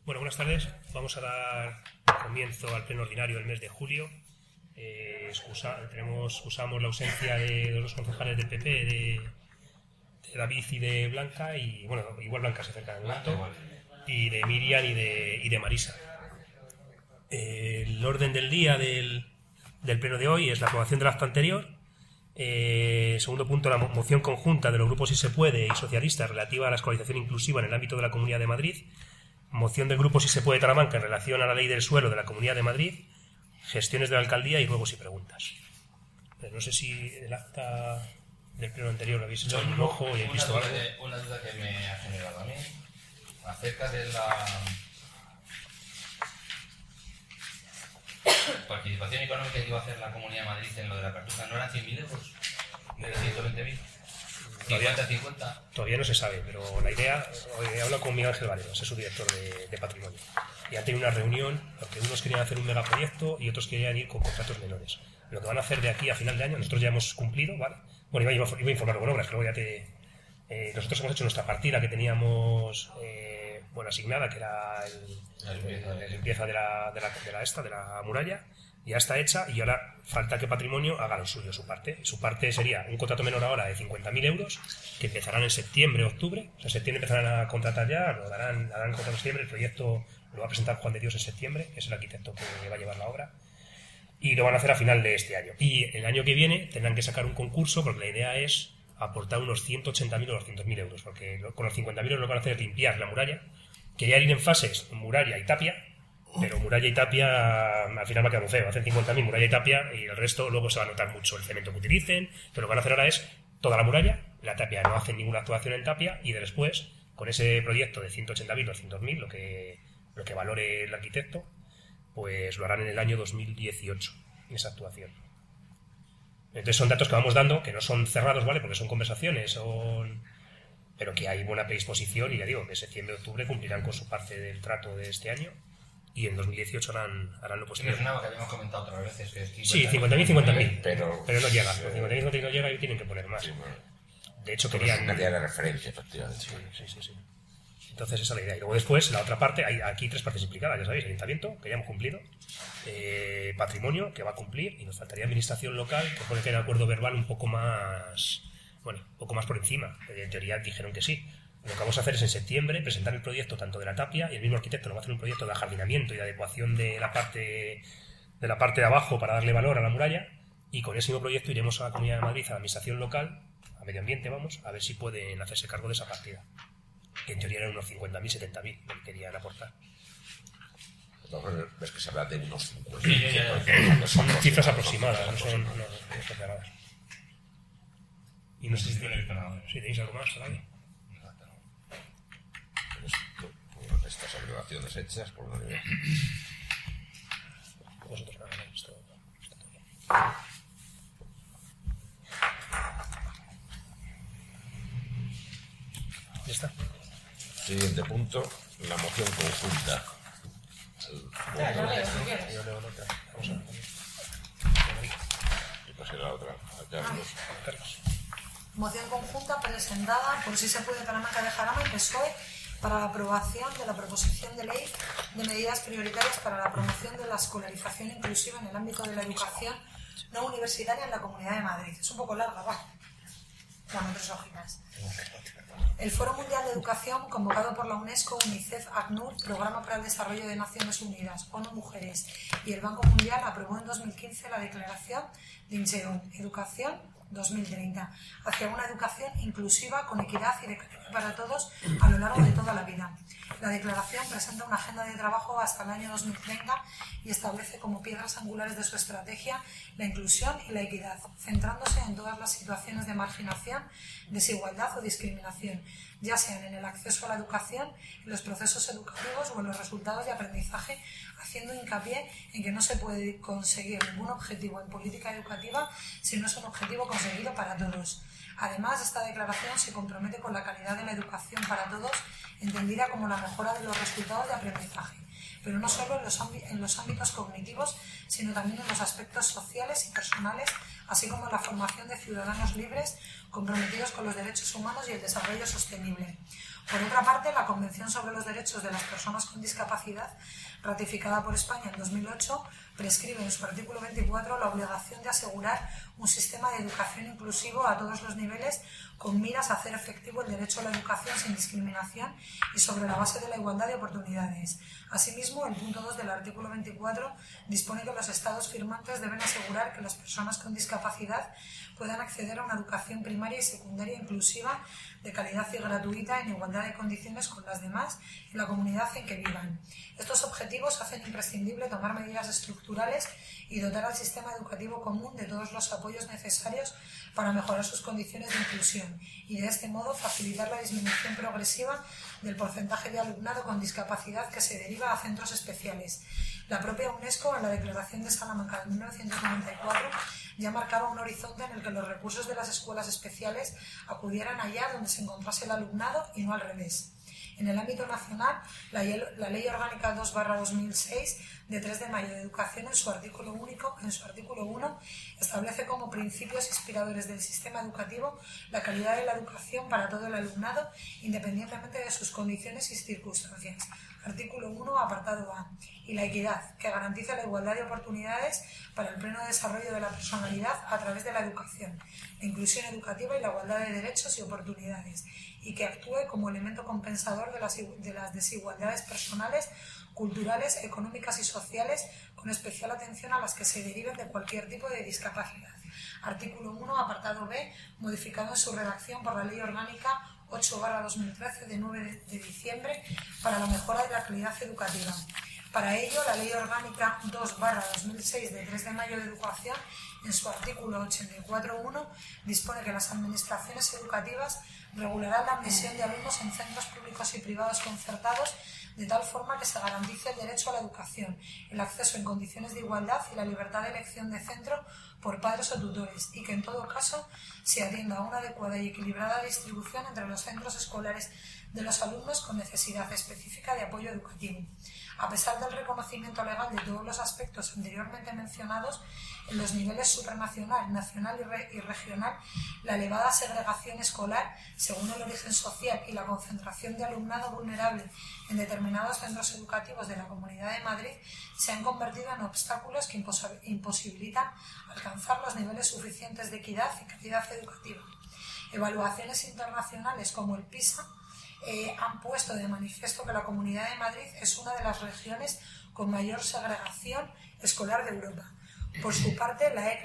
Bueno, buenas tardes. Vamos a dar comienzo al pleno ordinario del mes de julio. Excusamos la ausencia de los dos concejales del PP, de David y de Blanca, y bueno, igual Blanca se acerca en el acto, y de Miriam y de Marisa. El orden del día del pleno de hoy es la aprobación del acto anterior. Segundo punto, la moción conjunta de los grupos Si se puede y socialistas relativa a la escolarización inclusiva en el ámbito de la Comunidad de Madrid. Moción del grupo Si se puede Talamanca en relación a la ley del suelo de la Comunidad de Madrid. Gestiones de la alcaldía y ruegos y preguntas. No sé si el acta del pleno anterior lo habéis echado un ojo y habéis visto algo. Una duda que me ha generado a mí acerca de la participación económica que iba a hacer la Comunidad de Madrid en lo de la Cartuja. ¿No eran 100.000 euros? ¿De 120.000? 50-50. Todavía no se sabe, pero la idea, he hablado con Miguel Ángel Varedo, es su director de patrimonio, y han tenido una reunión porque unos querían hacer un megaproyecto y otros querían ir con contratos menores. Lo que van a hacer de aquí a final de año, nosotros ya hemos cumplido, ¿vale? Bueno, iba a informar con obras, pero luego ya nosotros hemos hecho nuestra partida que teníamos asignada, que era la limpieza de la muralla. Ya está hecha y ahora falta que Patrimonio haga lo suyo, su parte. Su parte sería un contrato menor ahora de 50.000 euros, que empezarán en septiembre o octubre. O sea, en septiembre empezarán a contratar ya, harán contrato en septiembre. El proyecto lo va a presentar Juan de Dios en septiembre, que es el arquitecto que va a llevar la obra. Y lo van a hacer a final de este año. Y el año que viene tendrán que sacar un concurso, porque la idea es aportar unos 180.000 o 200.000 euros, porque con los 50.000 euros lo que van a hacer es limpiar la muralla. Querían ir en fases muralla y tapia, pero muralla y tapia al final va a quedar muy feo. Hacen 50.000 muralla y tapia y el resto luego se va a notar mucho el cemento que utilicen. Pero lo que van a hacer ahora es toda la muralla. La tapia no hacen ninguna actuación en tapia y después, con ese proyecto de 180.000 o 200.000, lo que valore el arquitecto, pues lo harán en el año 2018, esa actuación. Entonces son datos que vamos dando, que no son cerrados, ¿vale? Porque son conversaciones, pero que hay buena predisposición y ya digo, que septiembre-octubre cumplirán con su parte del trato de este año. Y en 2018 harán lo posible. Es una que habíamos comentado otras veces. Que es 50.000, sí, 50.000, pero no llega. Los 50.000 no llega y tienen que poner más. Sí, bueno, de hecho, querían... una cantidad de referencia, efectivamente. Sí. Entonces, esa es la idea. Y luego después, la otra parte, hay aquí tres partes implicadas, ya sabéis. Ayuntamiento, que ya hemos cumplido. Patrimonio, que va a cumplir. Y nos faltaría administración local, que pone que el acuerdo verbal un poco más por encima. En teoría dijeron que sí. Lo que vamos a hacer es en septiembre presentar el proyecto tanto de la tapia, y el mismo arquitecto nos va a hacer un proyecto de ajardinamiento y de adecuación de la parte de abajo para darle valor a la muralla, y con ese mismo proyecto iremos a la Comunidad de Madrid, a la administración local, a medio ambiente, a ver si pueden hacerse cargo de esa partida, que en teoría eran unos 50.000, 70.000 que querían aportar. Entonces, ves que se habla de unos 50. Sí, son cifras aproximadas, no son cerradas. Y no sé si tenéis algo más, ¿vale? Por estas obligaciones hechas por una idea. Vosotros nada, esto está todo bien. Ya está. Siguiente punto, la moción conjunta. Yo leo otra. Vamos a ver. Y pasé la otra a Carlos. Moción conjunta presentada por Si se puede Talamanca de Jarama y PSOE para la aprobación de la proposición de ley de medidas prioritarias para la promoción de la escolarización inclusiva en el ámbito de la educación no universitaria en la Comunidad de Madrid. Es un poco larga, ¿vale? Bueno, 3 hojitas. El Foro Mundial de Educación, convocado por la UNESCO, UNICEF, ACNUR, Programa para el Desarrollo de Naciones Unidas, ONU Mujeres y el Banco Mundial, aprobó en 2015 la Declaración de Incheon, Educación 2030, hacia una educación inclusiva, con equidad y de calidad para todos a lo largo de toda la vida. La declaración presenta una agenda de trabajo hasta el año 2030 y establece como piedras angulares de su estrategia la inclusión y la equidad, centrándose en todas las situaciones de marginación, desigualdad o discriminación, ya sean en el acceso a la educación, en los procesos educativos o en los resultados de aprendizaje, haciendo hincapié en que no se puede conseguir ningún objetivo en política educativa si no es un objetivo conseguido para todos. Además, esta declaración se compromete con la calidad de la educación para todos, entendida como la mejora de los resultados de aprendizaje, pero no solo en los ámbitos cognitivos, sino también en los aspectos sociales y personales, así como en la formación de ciudadanos libres comprometidos con los derechos humanos y el desarrollo sostenible. Por otra parte, la Convención sobre los Derechos de las Personas con Discapacidad, ratificada por España en 2008, prescribe en su artículo 24 la obligación de asegurar un sistema de educación inclusivo a todos los niveles con miras a hacer efectivo el derecho a la educación sin discriminación y sobre la base de la igualdad de oportunidades. Asimismo, el punto 2 del artículo 24 dispone que los Estados firmantes deben asegurar que las personas con discapacidad puedan acceder a una educación primaria y secundaria inclusiva, de calidad y gratuita, en igualdad de condiciones con las demás en la comunidad en que vivan. Estos objetivos hacen imprescindible tomar medidas estructurales y dotar al sistema educativo común de todos los apoyos necesarios para mejorar sus condiciones de inclusión y, de este modo, facilitar la disminución progresiva del porcentaje de alumnado con discapacidad que se deriva a centros especiales. La propia UNESCO, en la Declaración de Salamanca de 1994, ya marcaba un horizonte en el que los recursos de las escuelas especiales acudieran allá donde se encontrase el alumnado y no al revés. En el ámbito nacional, la Ley Orgánica 2/2006 de 3 de mayo de Educación, en su artículo 1, establece como principios inspiradores del sistema educativo la calidad de la educación para todo el alumnado, independientemente de sus condiciones y circunstancias. Artículo 1, apartado A. Y la equidad, que garantiza la igualdad de oportunidades para el pleno desarrollo de la personalidad a través de la educación, la inclusión educativa y la igualdad de derechos y oportunidades, y que actúe como elemento compensador de las desigualdades personales, culturales, económicas y sociales, con especial atención a las que se deriven de cualquier tipo de discapacidad. Artículo 1, apartado B, modificado en su redacción por la Ley Orgánica 8/2013 de 9 de diciembre para la mejora de la calidad educativa. Para ello, la Ley Orgánica 2/2006 de 3 de mayo de Educación, en su artículo 84.1, dispone que las administraciones educativas regularán la admisión de alumnos en centros públicos y privados concertados de tal forma que se garantice el derecho a la educación, el acceso en condiciones de igualdad y la libertad de elección de centro por padres o tutores, y que en todo caso se atienda a una adecuada y equilibrada distribución entre los centros escolares de los alumnos con necesidad específica de apoyo educativo. A pesar del reconocimiento legal de todos los aspectos anteriormente mencionados, en los niveles supranacional, nacional y regional, la elevada segregación escolar, según el origen social y la concentración de alumnado vulnerable en determinados centros educativos de la Comunidad de Madrid, se han convertido en obstáculos que imposibilitan alcanzar los niveles suficientes de equidad y calidad educativa. Evaluaciones internacionales como el PISA han puesto de manifiesto que la Comunidad de Madrid es una de las regiones con mayor segregación escolar de Europa. Por su parte, la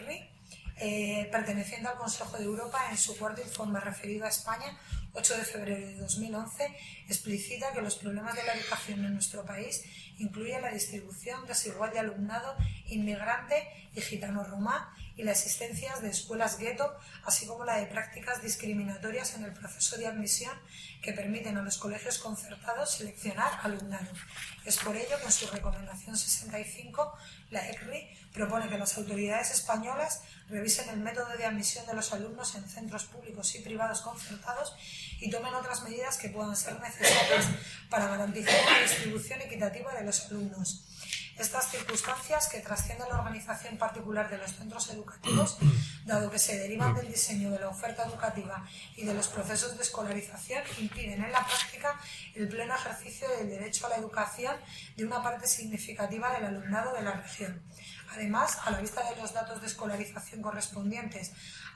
ECRI, perteneciente al Consejo de Europa, en su cuarto informe referido a España, 8 de febrero de 2011, explicita que los problemas de la educación en nuestro país incluyen la distribución desigual de alumnado inmigrante y gitano-romá y la existencia de escuelas gueto, así como la de prácticas discriminatorias en el proceso de admisión que permiten a los colegios concertados seleccionar alumnado. Es por ello que en su recomendación 65, la ECRI propone que las autoridades españolas revisen el método de admisión de los alumnos en centros públicos y privados concertados y tomen otras medidas que puedan ser necesarias para garantizar una distribución equitativa de los alumnos. Estas circunstancias, que trascienden la organización particular de los centros educativos, dado que se derivan del diseño de la oferta educativa y de los procesos de escolarización, impiden en la práctica el pleno ejercicio del derecho a la educación de una parte significativa del alumnado de la región. Además, a la vista de los datos de escolarización correspondientes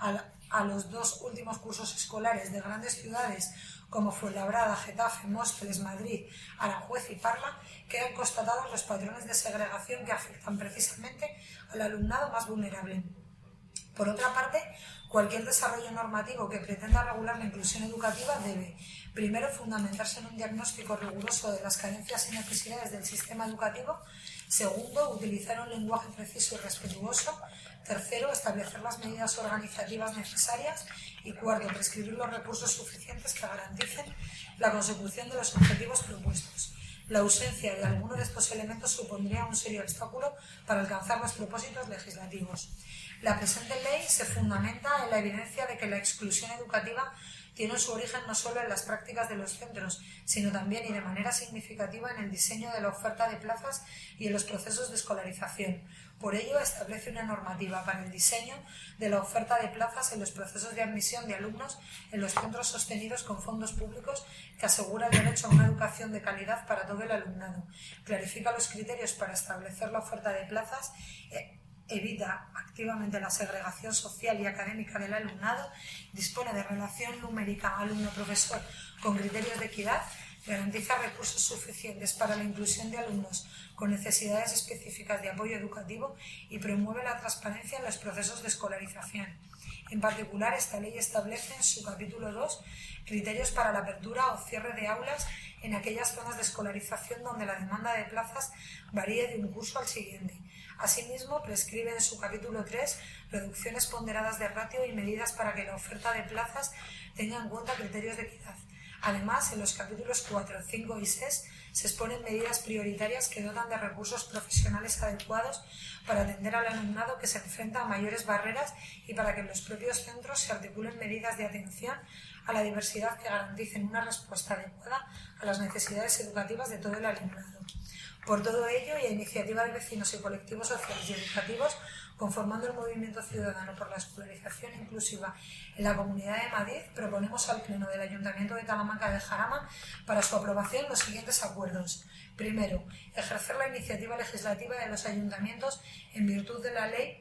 a los 2 últimos cursos escolares de grandes ciudades como Fuenlabrada, Getafe, Móstoles, Madrid, Aranjuez y Parla, quedan constatados los patrones de segregación que afectan precisamente al alumnado más vulnerable. Por otra parte, cualquier desarrollo normativo que pretenda regular la inclusión educativa debe, primero, fundamentarse en un diagnóstico riguroso de las carencias y necesidades del sistema educativo; segundo, utilizar un lenguaje preciso y respetuoso; tercero, establecer las medidas organizativas necesarias; y cuarto, prescribir los recursos suficientes que garanticen la consecución de los objetivos propuestos. La ausencia de alguno de estos elementos supondría un serio obstáculo para alcanzar los propósitos legislativos. La presente ley se fundamenta en la evidencia de que la exclusión educativa tienen su origen no solo en las prácticas de los centros, sino también y de manera significativa en el diseño de la oferta de plazas y en los procesos de escolarización. Por ello, establece una normativa para el diseño de la oferta de plazas en los procesos de admisión de alumnos en los centros sostenidos con fondos públicos que asegura el derecho a una educación de calidad para todo el alumnado. Clarifica los criterios para establecer la oferta de plazas, evita activamente la segregación social y académica del alumnado, dispone de relación numérica alumno-profesor con criterios de equidad, garantiza recursos suficientes para la inclusión de alumnos con necesidades específicas de apoyo educativo y promueve la transparencia en los procesos de escolarización. En particular, esta ley establece en su capítulo 2 criterios para la apertura o cierre de aulas en aquellas zonas de escolarización donde la demanda de plazas varíe de un curso al siguiente. Asimismo, prescribe en su capítulo 3 reducciones ponderadas de ratio y medidas para que la oferta de plazas tenga en cuenta criterios de equidad. Además, en los capítulos 4, 5 y 6 se exponen medidas prioritarias que dotan de recursos profesionales adecuados para atender al alumnado que se enfrenta a mayores barreras y para que en los propios centros se articulen medidas de atención a la diversidad que garanticen una respuesta adecuada a las necesidades educativas de todo el alumnado. Por todo ello, y a iniciativa de vecinos y colectivos sociales y educativos, conformando el Movimiento Ciudadano por la Escolarización Inclusiva en la Comunidad de Madrid, proponemos al Pleno del Ayuntamiento de Talamanca de Jarama para su aprobación los siguientes acuerdos. Primero, ejercer la iniciativa legislativa de los ayuntamientos en virtud de la Ley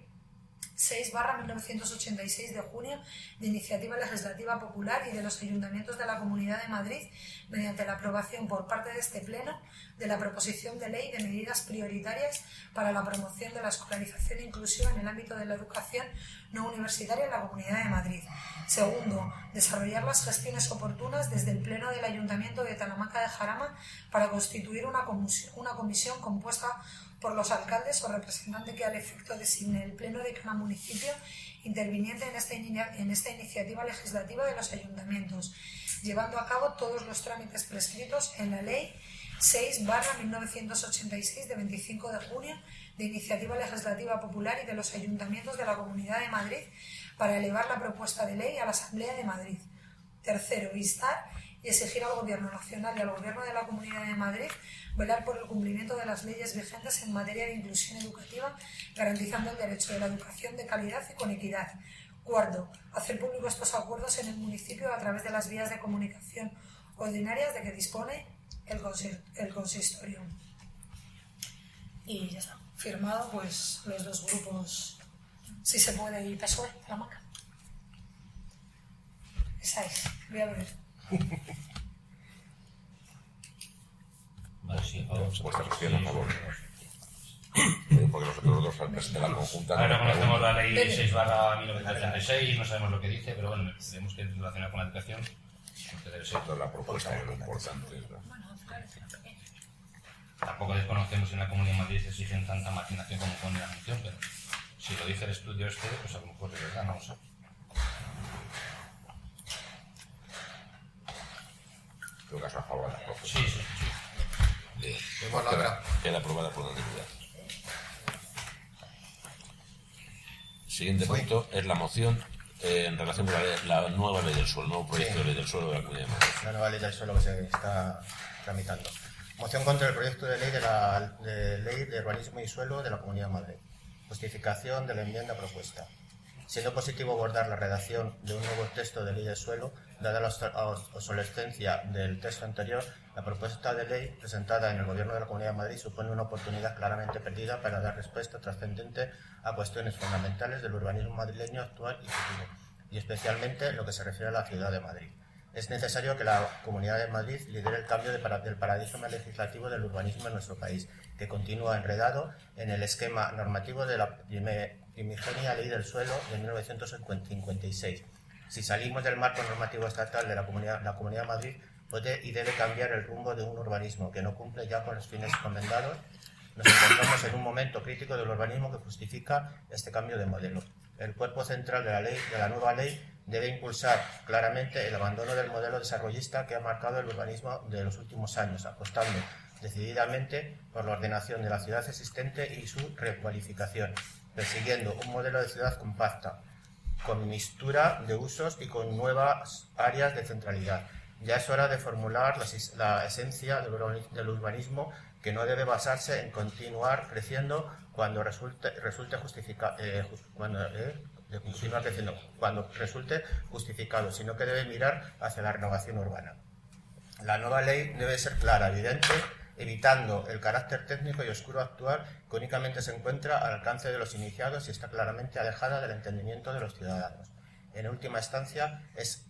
6/1986 de junio de Iniciativa Legislativa Popular y de los ayuntamientos de la Comunidad de Madrid mediante la aprobación por parte de este Pleno de la proposición de ley de medidas prioritarias para la promoción de la escolarización inclusiva en el ámbito de la educación no universitaria en la Comunidad de Madrid. Segundo, desarrollar las gestiones oportunas desde el Pleno del Ayuntamiento de Talamanca de Jarama para constituir una comisión compuesta por los alcaldes o representante que al efecto designe el Pleno de cada municipio interviniente en esta iniciativa legislativa de los ayuntamientos, llevando a cabo todos los trámites prescritos en la Ley 6/1986 de 25 de junio de Iniciativa Legislativa Popular y de los ayuntamientos de la Comunidad de Madrid para elevar la propuesta de ley a la Asamblea de Madrid. Tercero, instar y exigir al Gobierno Nacional y al Gobierno de la Comunidad de Madrid velar por el cumplimiento de las leyes vigentes en materia de inclusión educativa, garantizando el derecho de la educación de calidad y con equidad. Cuarto, hacer públicos estos acuerdos en el municipio a través de las vías de comunicación ordinarias de que dispone el consistorio. Y ya está. Firmado pues los dos grupos, si se puede, y PSOE, Talamanca. Esa es. Voy a ver. Vale, sí, a favor. Vuestra gestión a favor. Porque nosotros dos al presentar la conjunta... Ahora conocemos la ley 6/1986, no sabemos lo que dice, pero bueno, creemos que es relacionada con la educación, que debe ser. Toda la propuesta es lo importante. Tampoco desconocemos si en la Comunidad de Madrid se exigen tanta marginación como pone la función, pero si lo dice el estudio este, pues a lo mejor de verdad, no lo sé. Creo que es a favor de la propuesta. Sí, sí, sí. Bien. Vemos la otra. Queda aprobada por unanimidad. Siguiente punto es la moción en relación con la nueva ley del suelo, el nuevo proyecto de ley del suelo de la Comunidad de Madrid. La nueva ley del suelo que se está tramitando. Moción contra el proyecto de ley de Ley de Urbanismo y Suelo de la Comunidad de Madrid. Justificación de la enmienda propuesta. Siendo positivo abordar la redacción de un nuevo texto de ley del suelo, dada la obsolescencia del texto anterior, la propuesta de ley presentada en el Gobierno de la Comunidad de Madrid supone una oportunidad claramente perdida para dar respuesta trascendente a cuestiones fundamentales del urbanismo madrileño actual y futuro, y especialmente en lo que se refiere a la ciudad de Madrid. Es necesario que la Comunidad de Madrid lidere el cambio del paradigma legislativo del urbanismo en nuestro país, que continúa enredado en el esquema normativo de la primigenia Ley del Suelo de 1956. Si salimos del marco normativo estatal de la Comunidad de Madrid, puede y debe cambiar el rumbo de un urbanismo que no cumple ya con los fines encomendados. Nos encontramos en un momento crítico del urbanismo que justifica este cambio de modelo. El cuerpo central de la nueva ley debe impulsar claramente el abandono del modelo desarrollista que ha marcado el urbanismo de los últimos años, apostando decididamente por la ordenación de la ciudad existente y su recualificación, persiguiendo un modelo de ciudad compacta, con mixtura de usos y con nuevas áreas de centralidad. Ya es hora de formular la esencia del urbanismo, que no debe basarse en continuar creciendo cuando resulte justificado, sino que debe mirar hacia la renovación urbana. La nueva ley debe ser clara, evidente, evitando el carácter técnico y oscuro actual, que únicamente se encuentra al alcance de los iniciados y está claramente alejada del entendimiento de los ciudadanos. En última instancia, es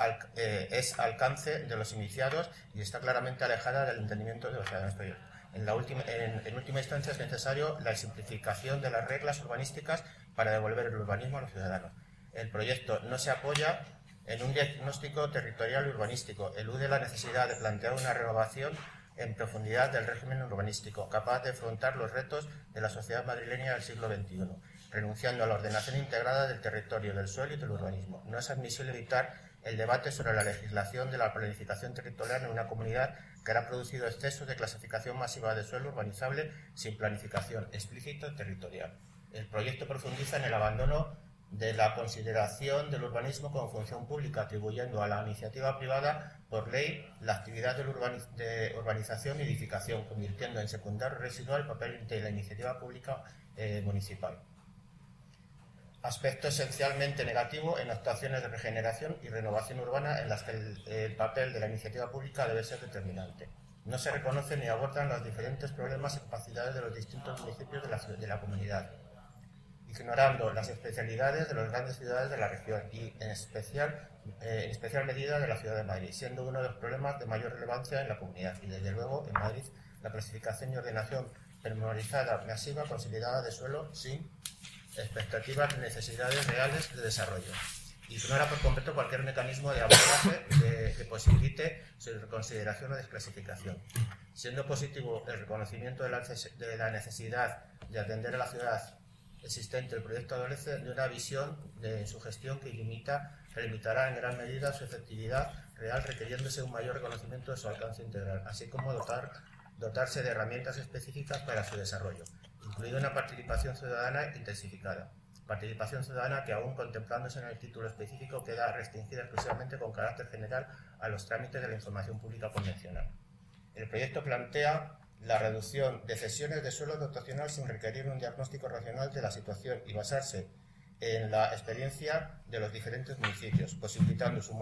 alcance de los iniciados y está claramente alejada del entendimiento de los ciudadanos. En última instancia es necesario la simplificación de las reglas urbanísticas para devolver el urbanismo a los ciudadanos. El proyecto no se apoya en un diagnóstico territorial urbanístico, elude la necesidad de plantear una renovación en profundidad del régimen urbanístico, capaz de afrontar los retos de la sociedad madrileña del siglo XXI, renunciando a la ordenación integrada del territorio, del suelo y del urbanismo. No es admisible evitar el debate sobre la legislación de la planificación territorial en una comunidad que ha producido excesos de clasificación masiva de suelo urbanizable sin planificación explícita territorial. El proyecto profundiza en el abandono de la consideración del urbanismo como función pública, atribuyendo a la iniciativa privada por ley la actividad de urbanización y edificación, convirtiendo en secundario residual el papel de la iniciativa pública municipal. Aspecto esencialmente negativo en actuaciones de regeneración y renovación urbana en las que el papel de la iniciativa pública debe ser determinante. No se reconocen ni abordan los diferentes problemas y capacidades de los distintos municipios de la comunidad, ignorando las especialidades de las grandes ciudades de la región y en especial medida de la ciudad de Madrid, siendo uno de los problemas de mayor relevancia en la comunidad. Y desde luego en Madrid la clasificación y ordenación pormenorizada, masiva, consolidada de suelo sin expectativas y necesidades reales de desarrollo. Ignora por completo cualquier mecanismo de abordaje que posibilite su reconsideración o desclasificación. Siendo positivo el reconocimiento de la necesidad de atender a la ciudad existente, el proyecto adolece de una visión de su gestión que limitará en gran medida su efectividad real, requiriéndose un mayor reconocimiento de su alcance integral, así como dotarse de herramientas específicas para su desarrollo, incluida una participación ciudadana intensificada. Participación ciudadana que, aún contemplándose en el título específico, queda restringida exclusivamente con carácter general a los trámites de la información pública convencional. El proyecto plantea la reducción de cesiones de suelo dotacional sin requerir un diagnóstico racional de la situación y basarse en la experiencia de los diferentes municipios, posibilitando su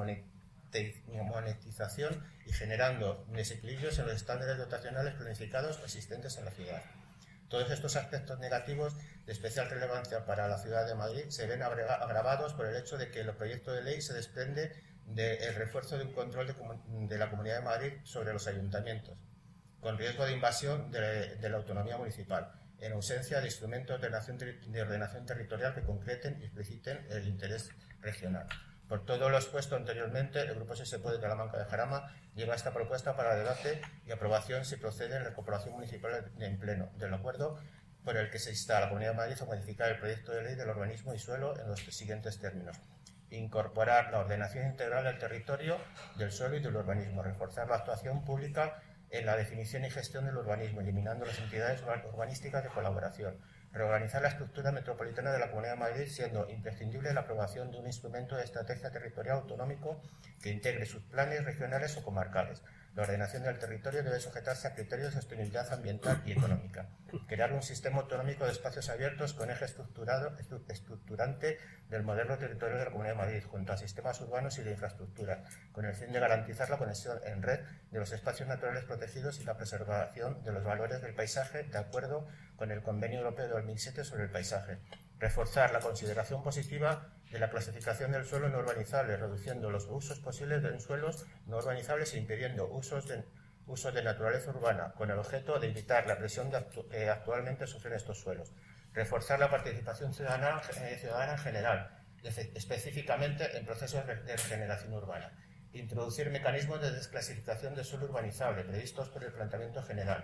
monetización y generando desequilibrios en los estándares dotacionales planificados existentes en la ciudad. Todos estos aspectos negativos de especial relevancia para la ciudad de Madrid se ven agravados por el hecho de que el proyecto de ley se desprende del refuerzo de un control de la Comunidad de Madrid sobre los ayuntamientos, con riesgo de invasión de la autonomía municipal, en ausencia de instrumentos de ordenación territorial que concreten y expliciten el interés regional. Por todo lo expuesto anteriormente, el Grupo SSPOE de Talamanca de Jarama lleva esta propuesta para debate y aprobación si procede en la Corporación Municipal en pleno, del acuerdo por el que se insta a la Comunidad de Madrid a modificar el proyecto de ley del urbanismo y suelo en los siguientes términos: incorporar la ordenación integral del territorio, del suelo y del urbanismo, reforzar la actuación pública en la definición y gestión del urbanismo, eliminando las entidades urbanísticas de colaboración, reorganizar la estructura metropolitana de la Comunidad de Madrid, siendo imprescindible la aprobación de un instrumento de estrategia territorial autonómico que integre sus planes regionales o comarcales. La ordenación del territorio debe sujetarse a criterios de sostenibilidad ambiental y económica. Crear un sistema autonómico de espacios abiertos con eje estructurante del modelo territorial de la Comunidad de Madrid, junto a sistemas urbanos y de infraestructura, con el fin de garantizar la conexión en red de los espacios naturales protegidos y la preservación de los valores del paisaje, de acuerdo con el Convenio Europeo de 2007 sobre el paisaje. Reforzar la consideración positiva de la clasificación del suelo no urbanizable, reduciendo los usos posibles en suelos no urbanizables e impidiendo usos de naturaleza urbana, con el objeto de evitar la presión que actualmente sufren estos suelos. Reforzar la participación ciudadana en general, específicamente en procesos de regeneración urbana. Introducir mecanismos de desclasificación de suelo urbanizable previstos por el planeamiento general,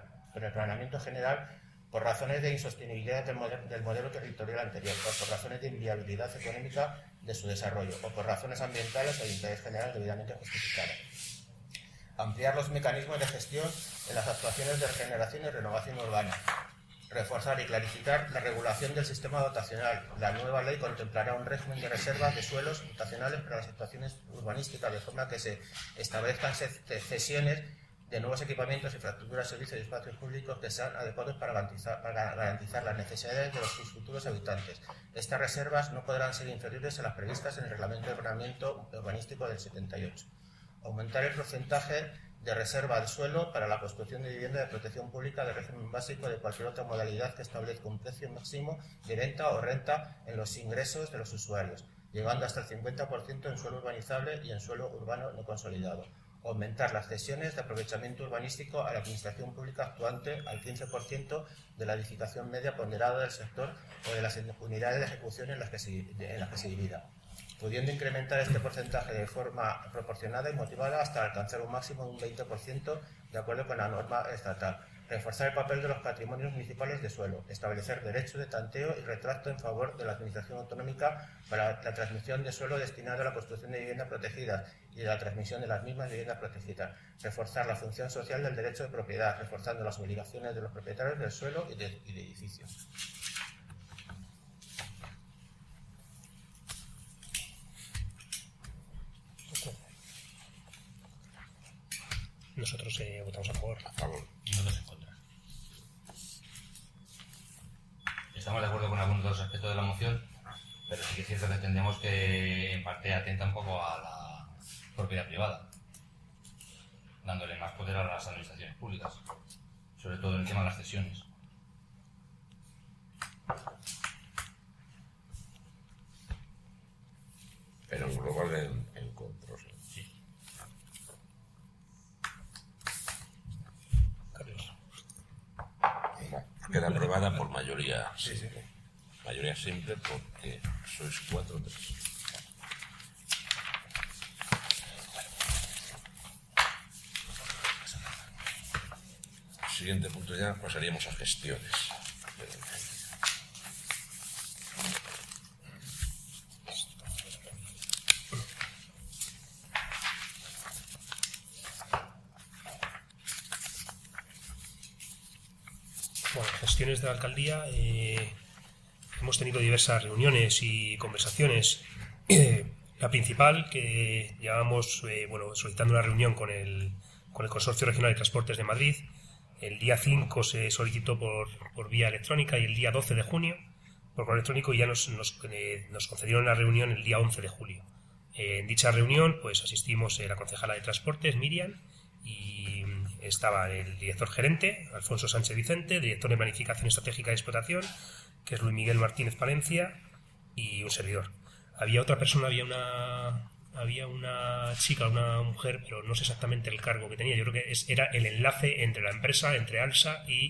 por razones de insostenibilidad del modelo territorial anterior, por razones de inviabilidad económica de su desarrollo o por razones ambientales o de interés general debidamente justificadas. Ampliar los mecanismos de gestión en las actuaciones de regeneración y renovación urbana. Reforzar y clarificar la regulación del sistema dotacional. La nueva ley contemplará un régimen de reservas de suelos dotacionales para las situaciones urbanísticas, de forma que se establezcan cesiones de nuevos equipamientos, infraestructuras, servicios y espacios públicos que sean adecuados para garantizar las necesidades de sus futuros habitantes. Estas reservas no podrán ser inferiores a las previstas en el Reglamento de Ordenamiento Urbanístico del 78. Aumentar el porcentaje de reserva del suelo para la construcción de vivienda de protección pública de régimen básico de cualquier otra modalidad que establezca un precio máximo de venta o renta en los ingresos de los usuarios, llegando hasta el 50% en suelo urbanizable y en suelo urbano no consolidado. Aumentar las cesiones de aprovechamiento urbanístico a la administración pública actuante al 15% de la edificación media ponderada del sector o de las unidades de ejecución en las que se divida, pudiendo incrementar este porcentaje de forma proporcionada y motivada hasta alcanzar un máximo de un 20% de acuerdo con la norma estatal. Reforzar el papel de los patrimonios municipales de suelo, establecer derechos de tanteo y retracto en favor de la Administración Autonómica para la transmisión de suelo destinado a la construcción de viviendas protegidas y de la transmisión de las mismas viviendas protegidas. Reforzar la función social del derecho de propiedad, reforzando las obligaciones de los propietarios del suelo y de edificios. Nosotros votamos a favor. A favor. Y nosotros en contra. Estamos de acuerdo con algunos de los aspectos de la moción, pero sí que es cierto que entendemos que en parte atenta un poco a la propiedad privada, dándole más poder a las administraciones públicas, sobre todo en el tema de las cesiones. Pero en global en contra. O sea. Sí. Queda aprobada por mayoría simple. Mayoría simple porque sois 4 o 3. Siguiente punto ya, pasaríamos a gestiones. Bueno, gestiones de la alcaldía. Hemos tenido diversas reuniones y conversaciones. La principal, que llevábamos solicitando una reunión con el Consorcio Regional de Transportes de Madrid. El día 5 se solicitó por vía electrónica y el día 12 de junio por correo electrónico, y ya nos concedieron la reunión el día 11 de julio. En dicha reunión pues asistimos la concejala de Transportes, Miriam, y estaba el director gerente, Alfonso Sánchez Vicente, director de Planificación Estratégica de Explotación, que es Luis Miguel Martínez Palencia, y un servidor. Había otra persona, había una chica, una mujer, pero no sé exactamente el cargo que tenía. Yo creo que era el enlace entre la empresa, entre ALSA y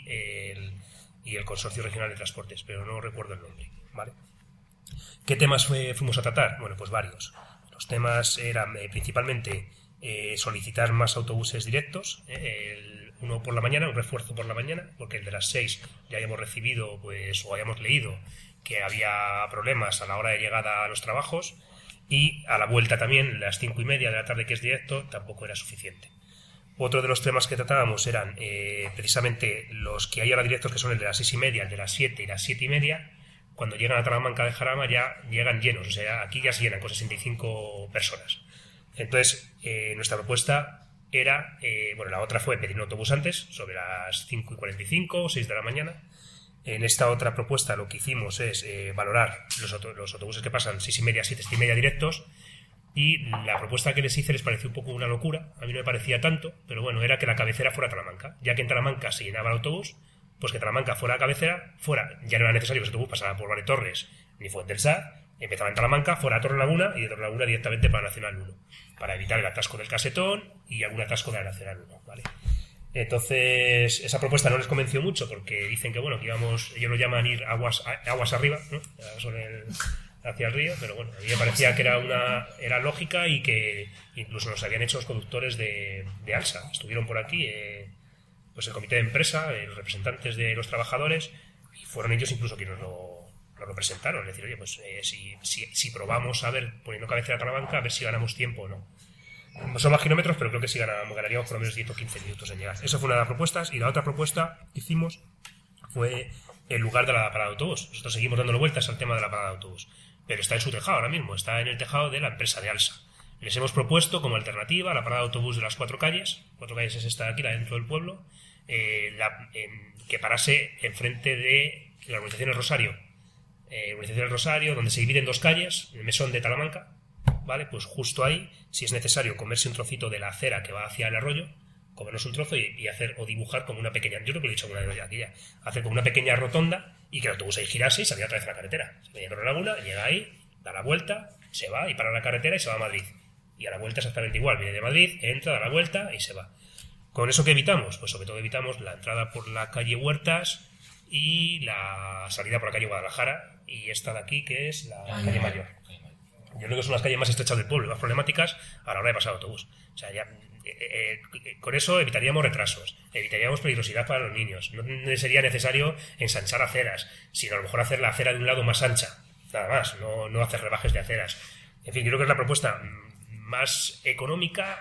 el Consorcio Regional de Transportes, pero no recuerdo el nombre, ¿vale? ¿Qué temas fuimos a tratar? Bueno, pues varios. Los temas eran principalmente solicitar más autobuses directos, uno por la mañana, un refuerzo por la mañana, porque el de las 6 ya habíamos recibido o habíamos leído que había problemas a la hora de llegada a los trabajos, y a la vuelta también, las 5:30 de la tarde, que es directo, tampoco era suficiente. Otro de los temas que tratábamos eran precisamente los que hay ahora directos, que son el de las 6:30, el de las 7 y las 7:30. Cuando llegan a Talamanca de Jarama ya llegan llenos, o sea, aquí ya se llenan con 65 personas. Entonces, nuestra propuesta era, la otra fue pedir un autobús antes, sobre las 5:45 o 6 de la mañana. En esta otra propuesta lo que hicimos es valorar los autobuses que pasan 6:30, 7:30 directos, y la propuesta que les hice les pareció un poco una locura. A mí no me parecía tanto, pero bueno, era que la cabecera fuera Talamanca. Ya que en Talamanca se llenaba el autobús, pues que Talamanca fuera la cabecera, ya no era necesario que ese autobús pasara por Torres ni Fuente del Sar, empezaba en Talamanca, fuera a Torre Laguna y de Torre Laguna directamente para Nacional 1, para evitar el atasco del Casetón y algún atasco de la Nacional 1, ¿vale? Entonces, esa propuesta no les convenció mucho, porque dicen que bueno, que ellos lo llaman ir aguas arriba, ¿no? Hacia el río, pero bueno, a mí me parecía que era lógica, y que incluso nos habían hecho los conductores de ALSA. Estuvieron por aquí pues el comité de empresa, los representantes de los trabajadores, y fueron ellos incluso quienes lo representaron. Es decir, oye, pues si probamos a ver, poniendo cabecera a Talamanca, a ver si ganamos tiempo o no. No son más kilómetros, pero creo que sí ganaríamos por lo menos 10 o 15 minutos en llegar. Esa fue una de las propuestas. Y la otra propuesta que hicimos fue el lugar de la parada de autobús. Nosotros seguimos dándole vueltas al tema de la parada de autobús, pero está en su tejado ahora mismo, está en el tejado de la empresa de Alsa. Les hemos propuesto como alternativa la parada de autobús de las 4 calles es esta de aquí, la dentro del pueblo, que parase enfrente de la urbanización El Rosario. Urbanización El Rosario, donde se dividen 2 calles, el mesón de Talamanca, ¿vale? Pues justo ahí, si es necesario, comerse un trocito de la acera que va hacia el arroyo, comernos un trozo y hacer o dibujar como una pequeña, yo creo que lo he dicho alguna vez aquí ya, hacer como una pequeña rotonda y que el autobús ahí girase y salga otra vez a la carretera. Se venía por la laguna, llega ahí, da la vuelta, se va y para la carretera y se va a Madrid. Y a la vuelta exactamente igual, viene de Madrid, entra, da la vuelta y se va. ¿Con eso qué evitamos? Pues sobre todo evitamos la entrada por la calle Huertas y la salida por la calle Guadalajara y esta de aquí que es la calle Mayor. Yo creo que son las calles más estrechas del pueblo y más problemáticas a la hora de pasar autobús. O sea, ya con eso evitaríamos retrasos, evitaríamos peligrosidad para los niños. No sería necesario ensanchar aceras, sino a lo mejor hacer la acera de un lado más ancha. Nada más, no hacer rebajes de aceras. En fin, creo que es la propuesta más económica,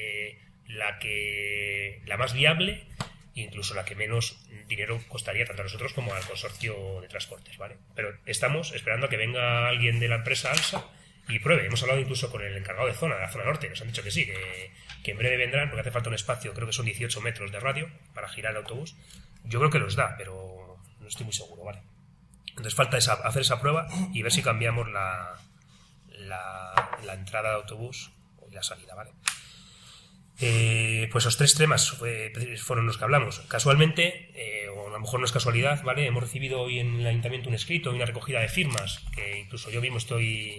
la más viable, incluso la que menos dinero costaría tanto a nosotros como al consorcio de transportes, ¿vale? Pero estamos esperando a que venga alguien de la empresa Alsa y pruebe. Hemos hablado incluso con el encargado de zona, de la zona norte, nos han dicho que sí, que en breve vendrán, porque hace falta un espacio, creo que son 18 metros de radio para girar el autobús. Yo creo que los da, pero no estoy muy seguro, ¿vale? Entonces falta hacer esa prueba y ver si cambiamos la entrada de autobús y la salida, ¿vale? Pues los 3 temas fueron los que hablamos. Casualmente, o a lo mejor no es casualidad, ¿vale? Hemos recibido hoy en el ayuntamiento un escrito y una recogida de firmas, que incluso yo mismo estoy...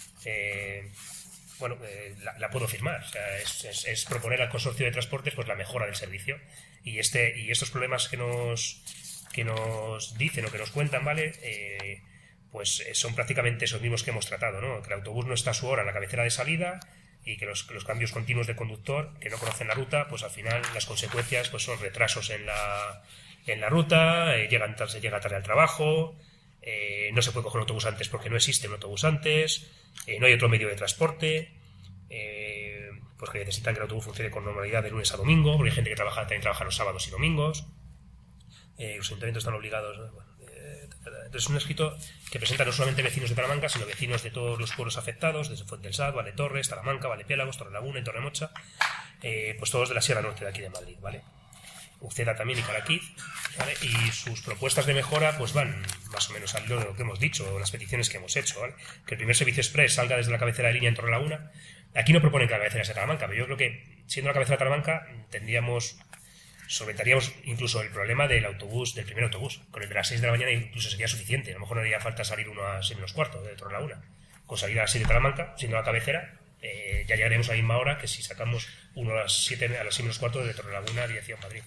la puedo firmar. O sea, es proponer al consorcio de transportes pues la mejora del servicio. Y estos problemas que nos dicen o que nos cuentan, ¿vale? Pues son prácticamente esos mismos que hemos tratado, ¿no? Que el autobús no está a su hora en la cabecera de salida y que los cambios continuos de conductor que no conocen la ruta, pues al final las consecuencias pues son retrasos en la ruta, se llega tarde al trabajo, no se puede coger un autobús antes porque no existe un autobús antes, no hay otro medio de transporte, pues que necesitan que el autobús funcione con normalidad de lunes a domingo, porque hay gente que también trabaja los sábados y domingos, los ayuntamientos están obligados, entonces es un escrito que presenta no solamente vecinos de Talamanca, sino vecinos de todos los pueblos afectados, desde Fuentesat, Valetorres, Talamanca, Valepiélagos, Torrelaguna y Torremocha, pues todos de la Sierra Norte de aquí de Madrid, ¿vale? Uceda también y Caraquiz, ¿vale? Y sus propuestas de mejora pues van más o menos al hilo de lo que hemos dicho, las peticiones que hemos hecho, ¿vale? Que el primer servicio express salga desde la cabecera de línea en Torrelaguna. Aquí no proponen que la cabecera sea Talamanca, pero yo creo que siendo la cabecera de Talamanca solventaríamos incluso el problema del primer autobús. Con el de las 6 de la mañana incluso sería suficiente. A lo mejor no haría falta salir uno a 6 menos cuarto de Torrelaguna. Con salir a las 6 de Talamanca, siendo la cabecera, ya llegaremos a la misma hora que si sacamos uno a las 6 menos cuarto de Torrelaguna dirección Madrid.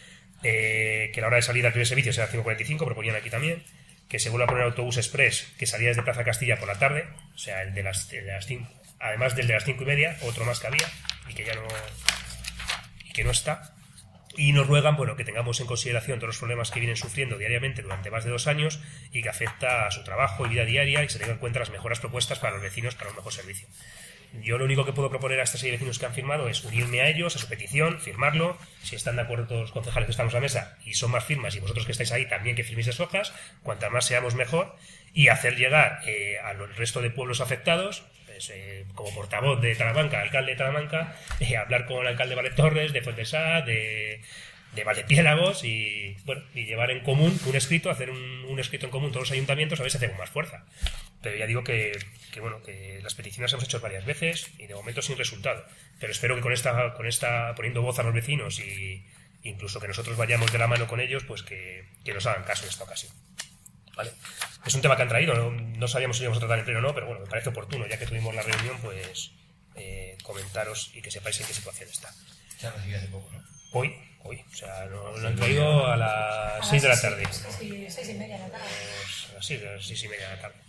Que la hora de salida del primer servicio sea 5:45, proponían aquí también. Que se vuelva a poner autobús express que salía desde Plaza Castilla por la tarde, o sea, el de las 5, además del de las 5:30, otro más que había y que ya no está. Y nos ruegan, bueno, que tengamos en consideración todos los problemas que vienen sufriendo diariamente durante más de 2 años y que afecta a su trabajo y vida diaria y que se tengan en cuenta las mejoras propuestas para los vecinos para un mejor servicio. Yo lo único que puedo proponer a estos 6 vecinos que han firmado es unirme a ellos, a su petición, firmarlo. Si están de acuerdo todos los concejales que estamos a la mesa y son más firmas y vosotros que estáis ahí también que firméis esas hojas, cuantas más seamos mejor, y hacer llegar al resto de pueblos afectados, como portavoz de Talamanca, alcalde de Talamanca, hablar con el alcalde de Valetorres, de Fuentesat, de Valepiélagos y llevar en común un escrito, hacer un escrito en común todos los ayuntamientos, a ver si hacemos más fuerza. Pero ya digo que las peticiones hemos hecho varias veces y de momento sin resultado. Pero espero que con esta poniendo voz a los vecinos y incluso que nosotros vayamos de la mano con ellos, pues que nos hagan caso en esta ocasión. ¿Vale? Es un tema que han traído, no sabíamos si íbamos a tratar en pleno o no, pero bueno, me parece oportuno, ya que tuvimos la reunión, pues comentaros y que sepáis en qué situación está. Se ha recibido hace poco, ¿no? Hoy, o sea, lo han traído a las 6 de la tarde. Sí, 6:30 de la tarde. A las 6:30 de la tarde.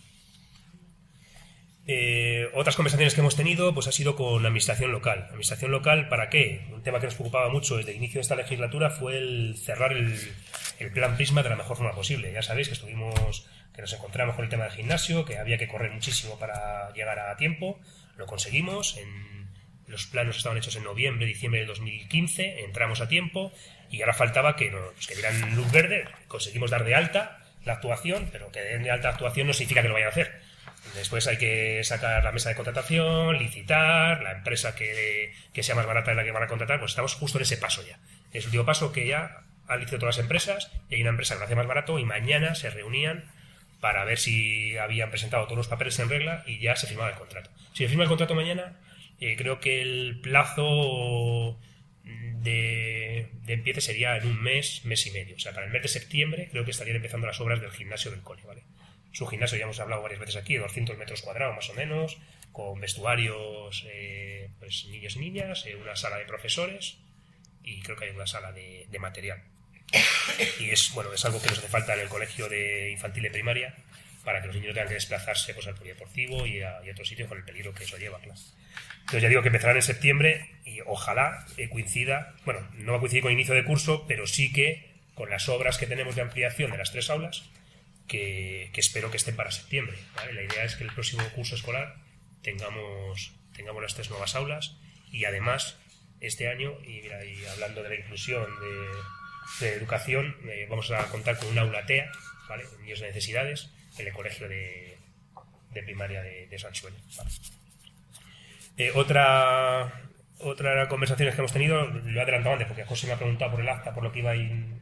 Otras conversaciones que hemos tenido pues ha sido con la administración local. ¿Administración local para qué? Un tema que nos preocupaba mucho desde el inicio de esta legislatura fue el cerrar el plan Prisma de la mejor forma posible. Ya sabéis que nos encontramos con el tema del gimnasio, que había que correr muchísimo para llegar a tiempo. Lo conseguimos. Los planos estaban hechos en noviembre, diciembre de 2015, entramos a tiempo y ahora faltaba que nos que dieran luz verde. Conseguimos dar de alta la actuación, pero que den de alta la actuación no significa que lo vayan a hacer. Después hay que sacar la mesa de contratación, licitar, la empresa que sea más barata de la que van a contratar, pues estamos justo en ese paso ya. Es el último paso que ya han licitado todas las empresas y hay una empresa que lo hace más barato y mañana se reunían para ver si habían presentado todos los papeles en regla y ya se firmaba el contrato. Si se firma el contrato mañana, creo que el plazo de empiece sería en un mes y medio. O sea, para el mes de septiembre creo que estarían empezando las obras del gimnasio del cole, ¿vale? Su gimnasio, ya hemos hablado varias veces aquí, 200 metros cuadrados más o menos, con vestuarios, pues niños y niñas, una sala de profesores y creo que hay una sala de material. Y es algo que nos hace falta en el colegio de infantil y primaria para que los niños tengan que desplazarse pues, al polideportivo y a otros sitios con el peligro que eso lleva, claro. Entonces ya digo que empezarán en septiembre y ojalá coincida, bueno, no va a coincidir con el inicio de curso, pero sí que con las obras que tenemos de ampliación de las 3 aulas, que espero que estén para septiembre, ¿vale? La idea es que el próximo curso escolar tengamos las 3 nuevas aulas y además este año, y hablando de la inclusión de educación, vamos a contar con un aula TEA, ¿vale? Niños de necesidades, en el colegio de primaria de San Suelo, ¿vale? Otra conversaciones que hemos tenido, lo he adelantado antes porque José me ha preguntado por el acta, por lo que iba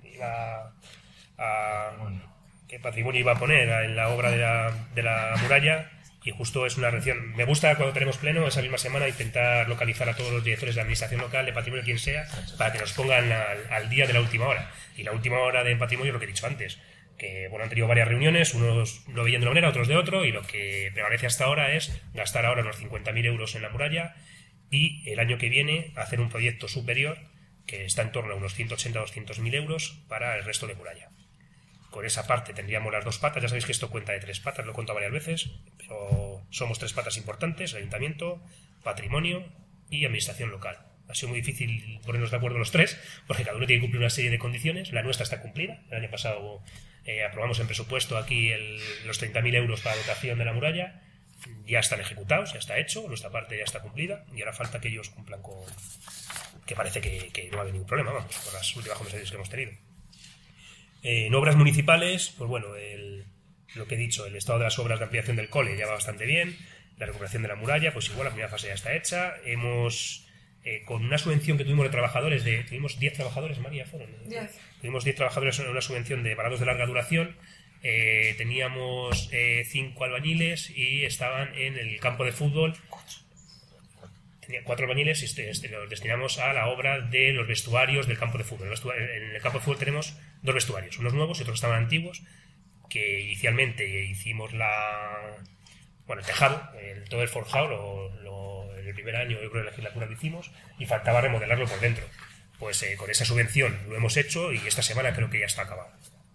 a qué patrimonio iba a poner en la obra de la muralla, y justo es una reacción. Me gusta cuando tenemos pleno esa misma semana intentar localizar a todos los directores de administración local, de patrimonio, quien sea, para que nos pongan al día de la última hora. Y la última hora de patrimonio, lo que he dicho antes, que han tenido varias reuniones, unos lo veían de una manera, otros de otro, y lo que prevalece hasta ahora es gastar ahora unos 50.000 euros en la muralla y el año que viene hacer un proyecto superior que está en torno a unos 180 o 200.000 euros para el resto de muralla. Con esa parte tendríamos las 2 patas, ya sabéis que esto cuenta de 3 patas, lo he contado varias veces, pero somos 3 patas importantes: ayuntamiento, patrimonio y administración local. Ha sido muy difícil ponernos de acuerdo los 3, porque cada uno tiene que cumplir una serie de condiciones. La nuestra está cumplida. El año pasado aprobamos en presupuesto aquí los 30.000 euros para la dotación de la muralla. Ya están ejecutados, ya está hecho, nuestra parte ya está cumplida y ahora falta que ellos cumplan con... que parece que no va a haber ningún problema, vamos, por las últimas conversaciones que hemos tenido. En obras municipales, pues bueno, lo que he dicho, el estado de las obras de ampliación del cole ya va bastante bien. La recuperación de la muralla, pues igual, la primera fase ya está hecha. Hemos, con una subvención que tuvimos de trabajadores, tuvimos 10 trabajadores, María, fueron. 10. Tuvimos 10 trabajadores en una subvención de parados de larga duración. Teníamos 5 albañiles y estaban en el campo de fútbol. Tenía 4 albañiles y los destinamos a la obra de los vestuarios del campo de fútbol. En el campo de fútbol tenemos 2 vestuarios, unos nuevos y otros estaban antiguos, que inicialmente hicimos el tejado, todo el forjado, en el primer año yo creo de la legislatura lo hicimos y faltaba remodelarlo por dentro. Pues con esa subvención lo hemos hecho y esta semana creo que ya está acabado.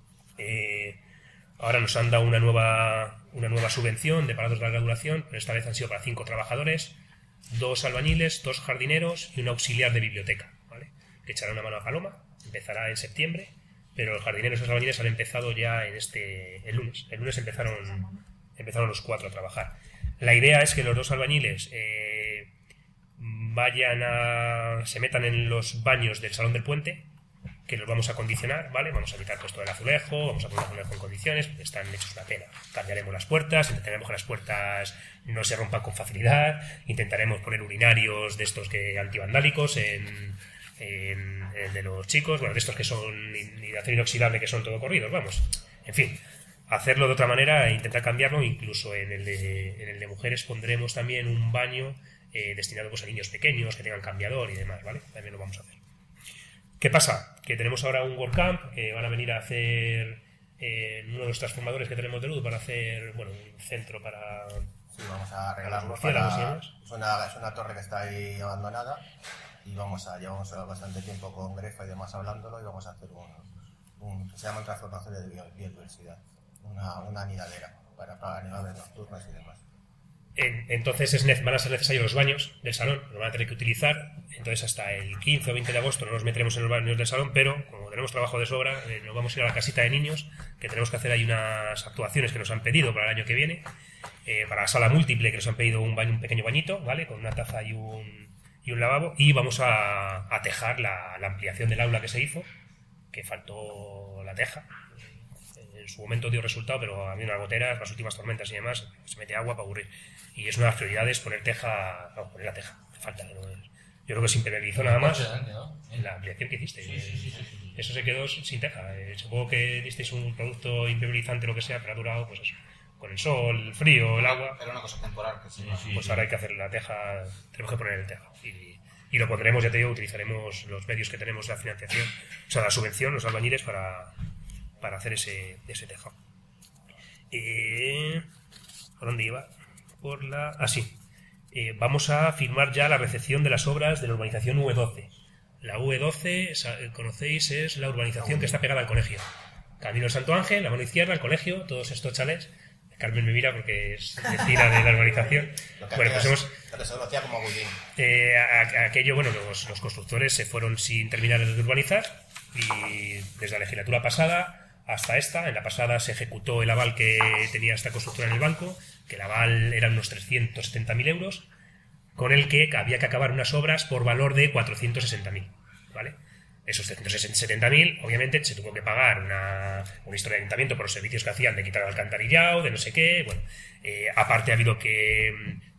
Ahora nos han dado una nueva subvención de parados de larga duración, pero esta vez han sido para 5 trabajadores, 2 albañiles, 2 jardineros y un auxiliar de biblioteca, ¿vale? Que echará una mano a Paloma, empezará en septiembre, pero los jardineros y los albañiles han empezado ya el lunes. El lunes empezaron los 4 a trabajar. La idea es que los 2 albañiles se metan en los baños del Salón del Puente, que los vamos a acondicionar, ¿vale? Vamos a quitar pues todo el azulejo, vamos a poner azulejo en condiciones, están hechos una pena. Cambiaremos las puertas, intentaremos que las puertas no se rompan con facilidad, intentaremos poner urinarios de estos antivandálicos en el de los chicos, de estos que son de acero inoxidable, que son todo corridos, vamos. En fin, hacerlo de otra manera e intentar cambiarlo. Incluso en el de mujeres pondremos también un baño destinado pues a niños pequeños que tengan cambiador y demás, ¿vale? También lo vamos a hacer. ¿Qué pasa? Que tenemos ahora un WordCamp que van a venir a hacer uno de los transformadores que tenemos de luz para hacer un centro para... Sí, vamos a arreglarlo. Es una torre que está ahí abandonada y llevamos bastante tiempo con Grefa y demás hablándolo y vamos a hacer se llama transformación de biodiversidad, una anidadera para animales nocturnos y demás. Entonces van a ser necesarios los baños del salón, los van a tener que utilizar. Entonces hasta el 15 o 20 de agosto no nos meteremos en los baños del salón, pero como tenemos trabajo de sobra, nos vamos a ir a la casita de niños, que tenemos que hacer ahí unas actuaciones que nos han pedido para el año que viene, para la sala múltiple, que nos han pedido un pequeño bañito, ¿vale? Con una taza y un y un lavabo, y vamos a tejar la ampliación del aula que se hizo, que faltó la teja. En su momento dio resultado, pero había unas goteras, las últimas tormentas y demás, se mete agua para aburrir. Y es una de las prioridades poner la teja. Falta, ¿no? Yo creo que se impermeabilizó nada más en la ampliación que hiciste. Sí. Eso se quedó sin teja. Supongo que disteis un producto impermeabilizante, lo que sea, pero ha durado, pues eso, con el sol, el frío, el agua. Era una cosa temporal. Que Pues ahora hay que hacer la teja, tenemos que poner el tejado. Y lo pondremos, ya te digo, utilizaremos los medios que tenemos de la financiación, o sea, la subvención, los albañiles, para hacer ese tejado. ¿Por dónde iba? Sí. Vamos a firmar ya la recepción de las obras de la urbanización UE12. La UE12, conocéis, es la urbanización que está pegada al colegio. Camino del Santo Ángel, la mano izquierda, el colegio, todos estos chalets. Carmen me mira porque es vecina de la urbanización. Bueno, pues Lo que se conocía como Gullín. Aquello, bueno, los constructores se fueron sin terminar de urbanizar, y desde la legislatura pasada hasta esta, en la pasada se ejecutó el aval que tenía esta constructora en el banco, que el aval eran unos 370.000 euros, con el que había que acabar unas obras por valor de 460.000, ¿vale? Esos 370.000, obviamente, se tuvo que pagar una historia de ayuntamiento por los servicios que hacían de quitar el alcantarillado, de no sé qué. Bueno, aparte ha habido que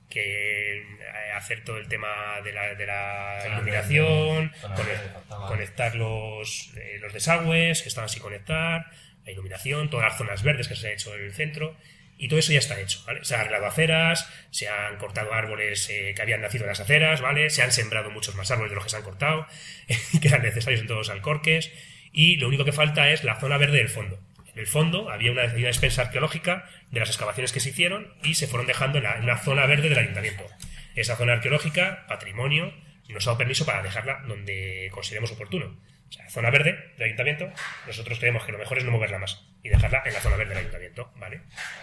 hacer todo el tema de la iluminación, conectar los desagües que estaban sin conectar, la iluminación, todas las zonas verdes que se han hecho en el centro. Y todo eso ya está hecho, ¿vale? Se han arreglado aceras, se han cortado árboles que habían nacido en las aceras, ¿vale? Se han sembrado muchos más árboles de los que se han cortado, que eran necesarios en todos los alcorques, y lo único que falta es la zona verde del fondo. En el fondo había una despensa arqueológica de las excavaciones que se hicieron y se fueron dejando en la zona verde del ayuntamiento. Esa zona arqueológica, patrimonio, nos ha dado permiso para dejarla donde consideremos oportuno. O sea, zona verde del ayuntamiento, nosotros creemos que lo mejor es no moverla más y dejarla en la zona verde del ayuntamiento, ¿vale?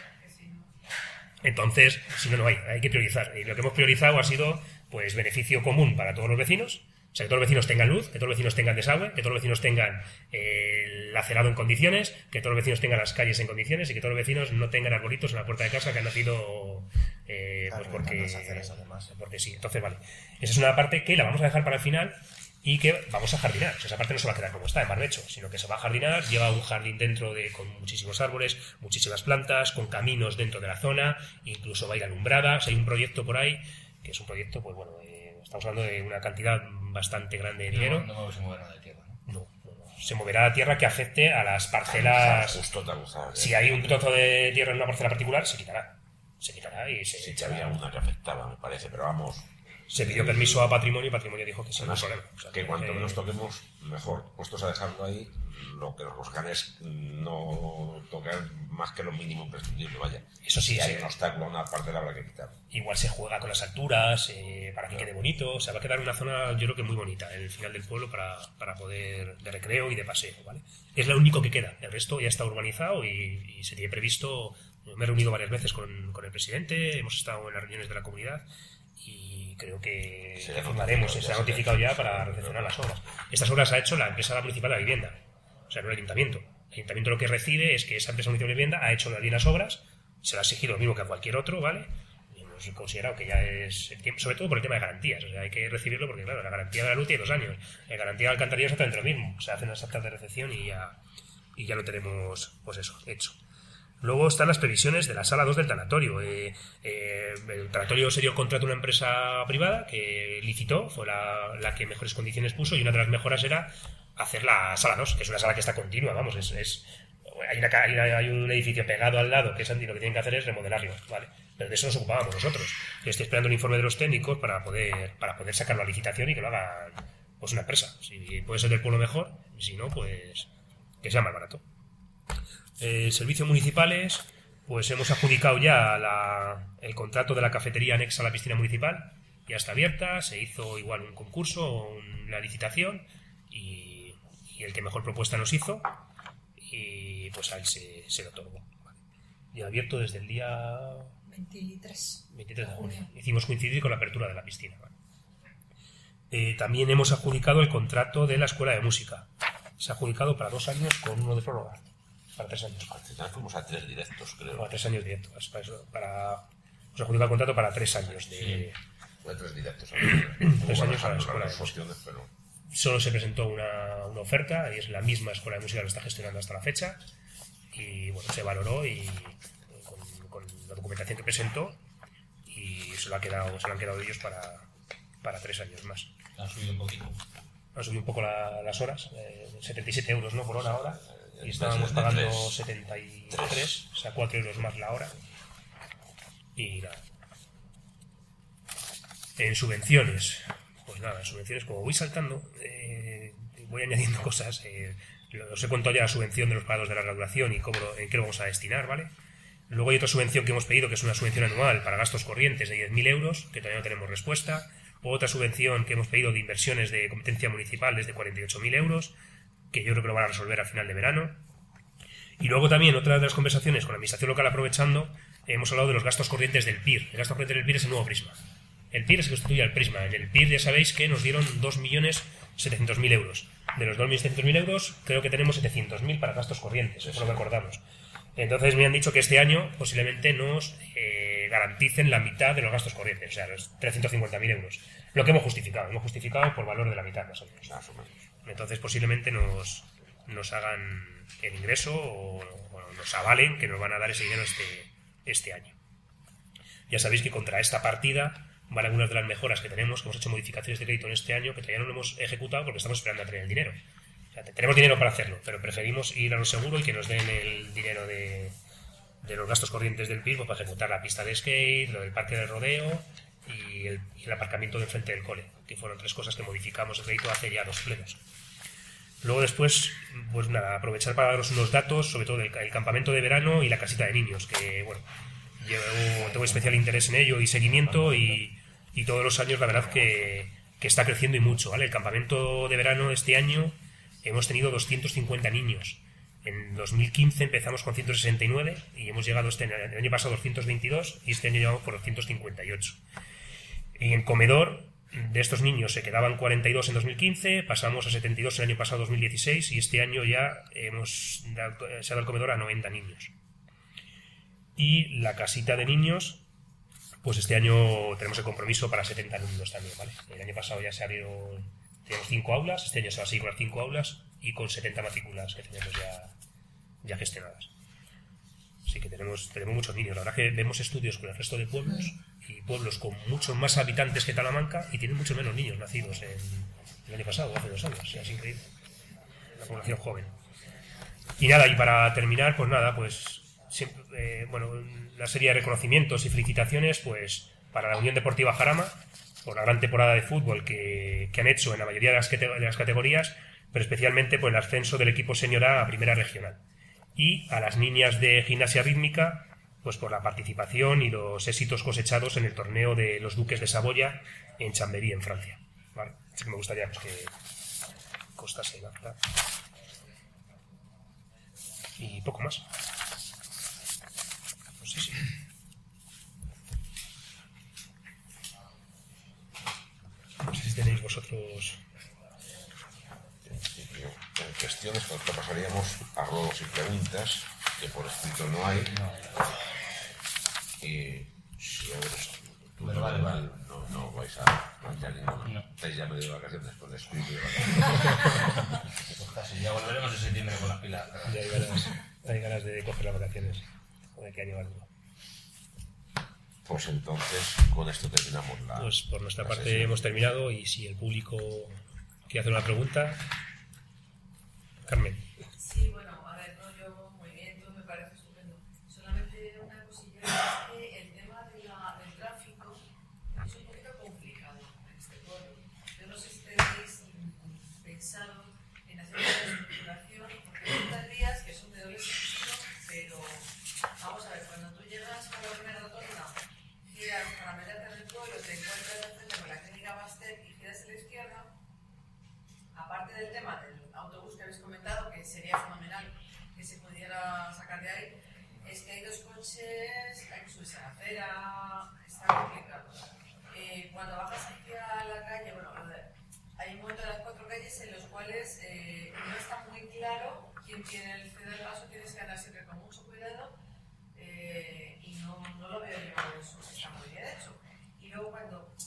Entonces, si no hay que priorizar. Y lo que hemos priorizado ha sido, pues, beneficio común para todos los vecinos. O sea, que todos los vecinos tengan luz, que todos los vecinos tengan desagüe, que todos los vecinos tengan el acerado en condiciones, que todos los vecinos tengan las calles en condiciones y que todos los vecinos no tengan arbolitos en la puerta de casa que han nacido pues porque sí. Entonces, vale. Esa es una parte que la vamos a dejar para el final y que vamos a jardinar. O sea, esa parte no se va a quedar como está, en barbecho, sino que se va a jardinar. Lleva un jardín dentro con muchísimos árboles, muchísimas plantas, con caminos dentro de la zona, incluso va a ir alumbrada. O sea, hay un proyecto por ahí, que es un proyecto, pues bueno, estamos hablando de una cantidad bastante grande de dinero. No se moverá de tierra, ¿no? No. Se moverá a tierra que afecte a las parcelas. Si hay un trozo de tierra en una parcela particular, se quitará. Se quitará y se Sí, que había una que afectaba, me parece, pero vamos. Se pidió permiso a Patrimonio y Patrimonio dijo que sí, no hay problema. O sea, que cuanto menos toquemos, mejor. Puestos a dejarlo ahí, lo que nos buscan es no tocar más que lo mínimo imprescindible, vaya. Eso sí, si hay un obstáculo, una parte la habrá que quitar. Igual se juega con las alturas para que quede bonito. O sea, va a quedar una zona, yo creo que muy bonita, en el final del pueblo para poder, de recreo y de paseo, ¿vale? Es lo único que queda. El resto ya está urbanizado y se tiene previsto. Me he reunido varias veces con el presidente, hemos estado en las reuniones de la comunidad y creo que firmaremos, se ha notificado ya para recepcionar las obras. Estas obras ha hecho la empresa municipal de la vivienda, o sea, no el ayuntamiento. El ayuntamiento lo que recibe es que esa empresa municipal de vivienda ha hecho bien las obras, se le ha exigido lo mismo que a cualquier otro, ¿vale? Y hemos considerado que ya es el tiempo, sobre todo por el tema de garantías, o sea, hay que recibirlo porque, claro, la garantía de la luz tiene 2 años, la garantía del alcantarillado es exactamente lo mismo, se hacen las actas de recepción y ya lo tenemos, pues eso, hecho. Luego están las previsiones de la sala 2 del tanatorio. El tanatorio se dio el contrato a una empresa privada que licitó, fue la que mejores condiciones puso, y una de las mejoras era hacer la sala 2, que es una sala que está continua, vamos, hay un edificio pegado al lado que es anti, lo que tienen que hacer es remodelarlo, ¿vale? Pero de eso nos ocupábamos nosotros. Yo estoy esperando el informe de los técnicos para poder sacarlo a licitación y que lo haga pues una empresa. Si puede ser del pueblo mejor, y si no, pues que sea más barato. Servicios municipales, pues hemos adjudicado ya el contrato de la cafetería anexa a la piscina municipal, ya está abierta, se hizo igual un concurso, una licitación y el que mejor propuesta nos hizo y pues ahí se lo otorgó. Vale. Ya abierto desde el día 23 de junio. Hicimos coincidir con la apertura de la piscina. Vale. También hemos adjudicado el contrato de la escuela de música. Se ha adjudicado para 2 años con uno de prórroga. Para 3 años. Fuimos a 3 directos, creo. Para 3 años directos. Hemos adjudicado el contrato para 3 años Fue 3 directos. 3 años a la escuela de música. Opciones, pero... Solo se presentó una oferta, y es la misma escuela de música que lo está gestionando hasta la fecha, y bueno, se valoró y con la documentación que presentó, y se lo han quedado ellos para 3 años más. Han subido un poquito. Han subido un poco las horas, 77 euros, ¿no?, por hora ahora, y estábamos pagando 73, o sea, 4 euros más la hora. Y nada. En subvenciones, pues nada, en subvenciones, como voy saltando, voy añadiendo cosas. Os he contado ya la subvención de los pagados de larga duración y en qué lo vamos a destinar, ¿vale? Luego hay otra subvención que hemos pedido, que es una subvención anual para gastos corrientes de 10.000 euros, que todavía no tenemos respuesta. Otra subvención que hemos pedido de inversiones de competencia municipal es de 48.000 euros, que yo creo que lo van a resolver a final de verano. Y luego también, otra de las conversaciones con la administración local aprovechando, hemos hablado de los gastos corrientes del PIR. El gasto corriente del PIR es el nuevo Prisma. El PIR se constituye al Prisma. En el PIR ya sabéis que nos dieron 2.700.000 euros. De los 2.700.000 euros, creo que tenemos 700.000 para gastos corrientes, eso lo recordamos. Entonces me han dicho que este año posiblemente nos garanticen la mitad de los gastos corrientes, o sea, los 350.000 euros. Lo que hemos justificado por valor de la mitad, más o menos. Entonces posiblemente nos hagan el ingreso o nos avalen que nos van a dar ese dinero este año. Ya sabéis que contra esta partida van algunas de las mejoras que tenemos, que hemos hecho modificaciones de crédito en este año, que todavía no lo hemos ejecutado porque estamos esperando a tener el dinero. O sea, tenemos dinero para hacerlo, pero preferimos ir a lo seguro y que nos den el dinero de los gastos corrientes del PIB para ejecutar la pista de skate, lo del parque de rodeo y el aparcamiento de enfrente del cole, que fueron 3 cosas que modificamos el crédito hace ya 2 plenos. Luego después, pues nada, aprovechar para daros unos datos, sobre todo el campamento de verano y la casita de niños, que bueno, tengo especial interés en ello y seguimiento, y todos los años la verdad que está creciendo y mucho, ¿vale? El campamento de verano este año hemos tenido 250 niños. En 2015 empezamos con 169 y hemos llegado el año pasado a 222 y este año llegamos por 258. Y en comedor, de estos niños se quedaban 42 en 2015, pasamos a 72 el año pasado 2016 y este año ya se ha dado el comedor a 90 niños. Y la casita de niños, pues este año tenemos el compromiso para 70 niños también, ¿vale? El año pasado ya se abrieron, teníamos 5 aulas, este año se va a seguir con las 5 aulas y con 70 matrículas que tenemos ya gestionadas. Así que tenemos muchos niños. La verdad que vemos estudios con el resto de pueblos y pueblos con muchos más habitantes que Talamanca y tienen muchos menos niños nacidos el año pasado o hace 2 años. O sea, es increíble. La población joven. Y nada, y para terminar, pues nada, pues siempre, una serie de reconocimientos y felicitaciones pues para la Unión Deportiva Jarama por la gran temporada de fútbol que han hecho en la mayoría de las categorías, pero especialmente por el ascenso del equipo senior A Primera Regional. Y a las niñas de gimnasia rítmica pues por la participación y los éxitos cosechados en el torneo de los Duques de Saboya en Chambéry, en Francia. ¿Vale? Así que me gustaría pues, que costase la verdad. Y poco más. Pues sí. No sé si tenéis vosotros... En cuestiones, pues pasaríamos a ruegos y preguntas, que por escrito no hay. Y si a ver, tú Pero vale. no vais a plantear ninguno. No. Estáis ya medio de vacaciones con el espíritu de Pues casi, ya volveremos en septiembre con las pilas. Ya hay ganas de coger las vacaciones. O de que año algo. Pues entonces, con esto terminamos la... Pues por nuestra la parte sesión. hemos terminado y si el público quiere hacer una pregunta... Carmen. Sí, bueno, a ver, no, yo muy bien, todo me parece estupendo. Solamente una cosilla, es que el tema del tráfico es un poquito complicado en este pueblo. Yo no sé si tenéis pensado en hacer una reestructuración, porque hay muchos días que son de doble sentido, pero vamos a ver, cuando tú llegas por la primera rotonda, giras para meterte en el pueblo, te encuentras de frente con la clínica Bastet y giras a la izquierda, aparte del tema del autobús que habéis comentado, que sería fenomenal que se pudiera sacar de ahí, es que hay 2 coches, hay que subirse a la acera, está complicado. Cuando bajas hacia la calle, bueno, hay un momento de las 4 calles en los cuales no está muy claro quién tiene el ceder paso, tienes que andar siempre con mucho cuidado y no lo veo yo, eso está muy bien hecho. Y luego cuando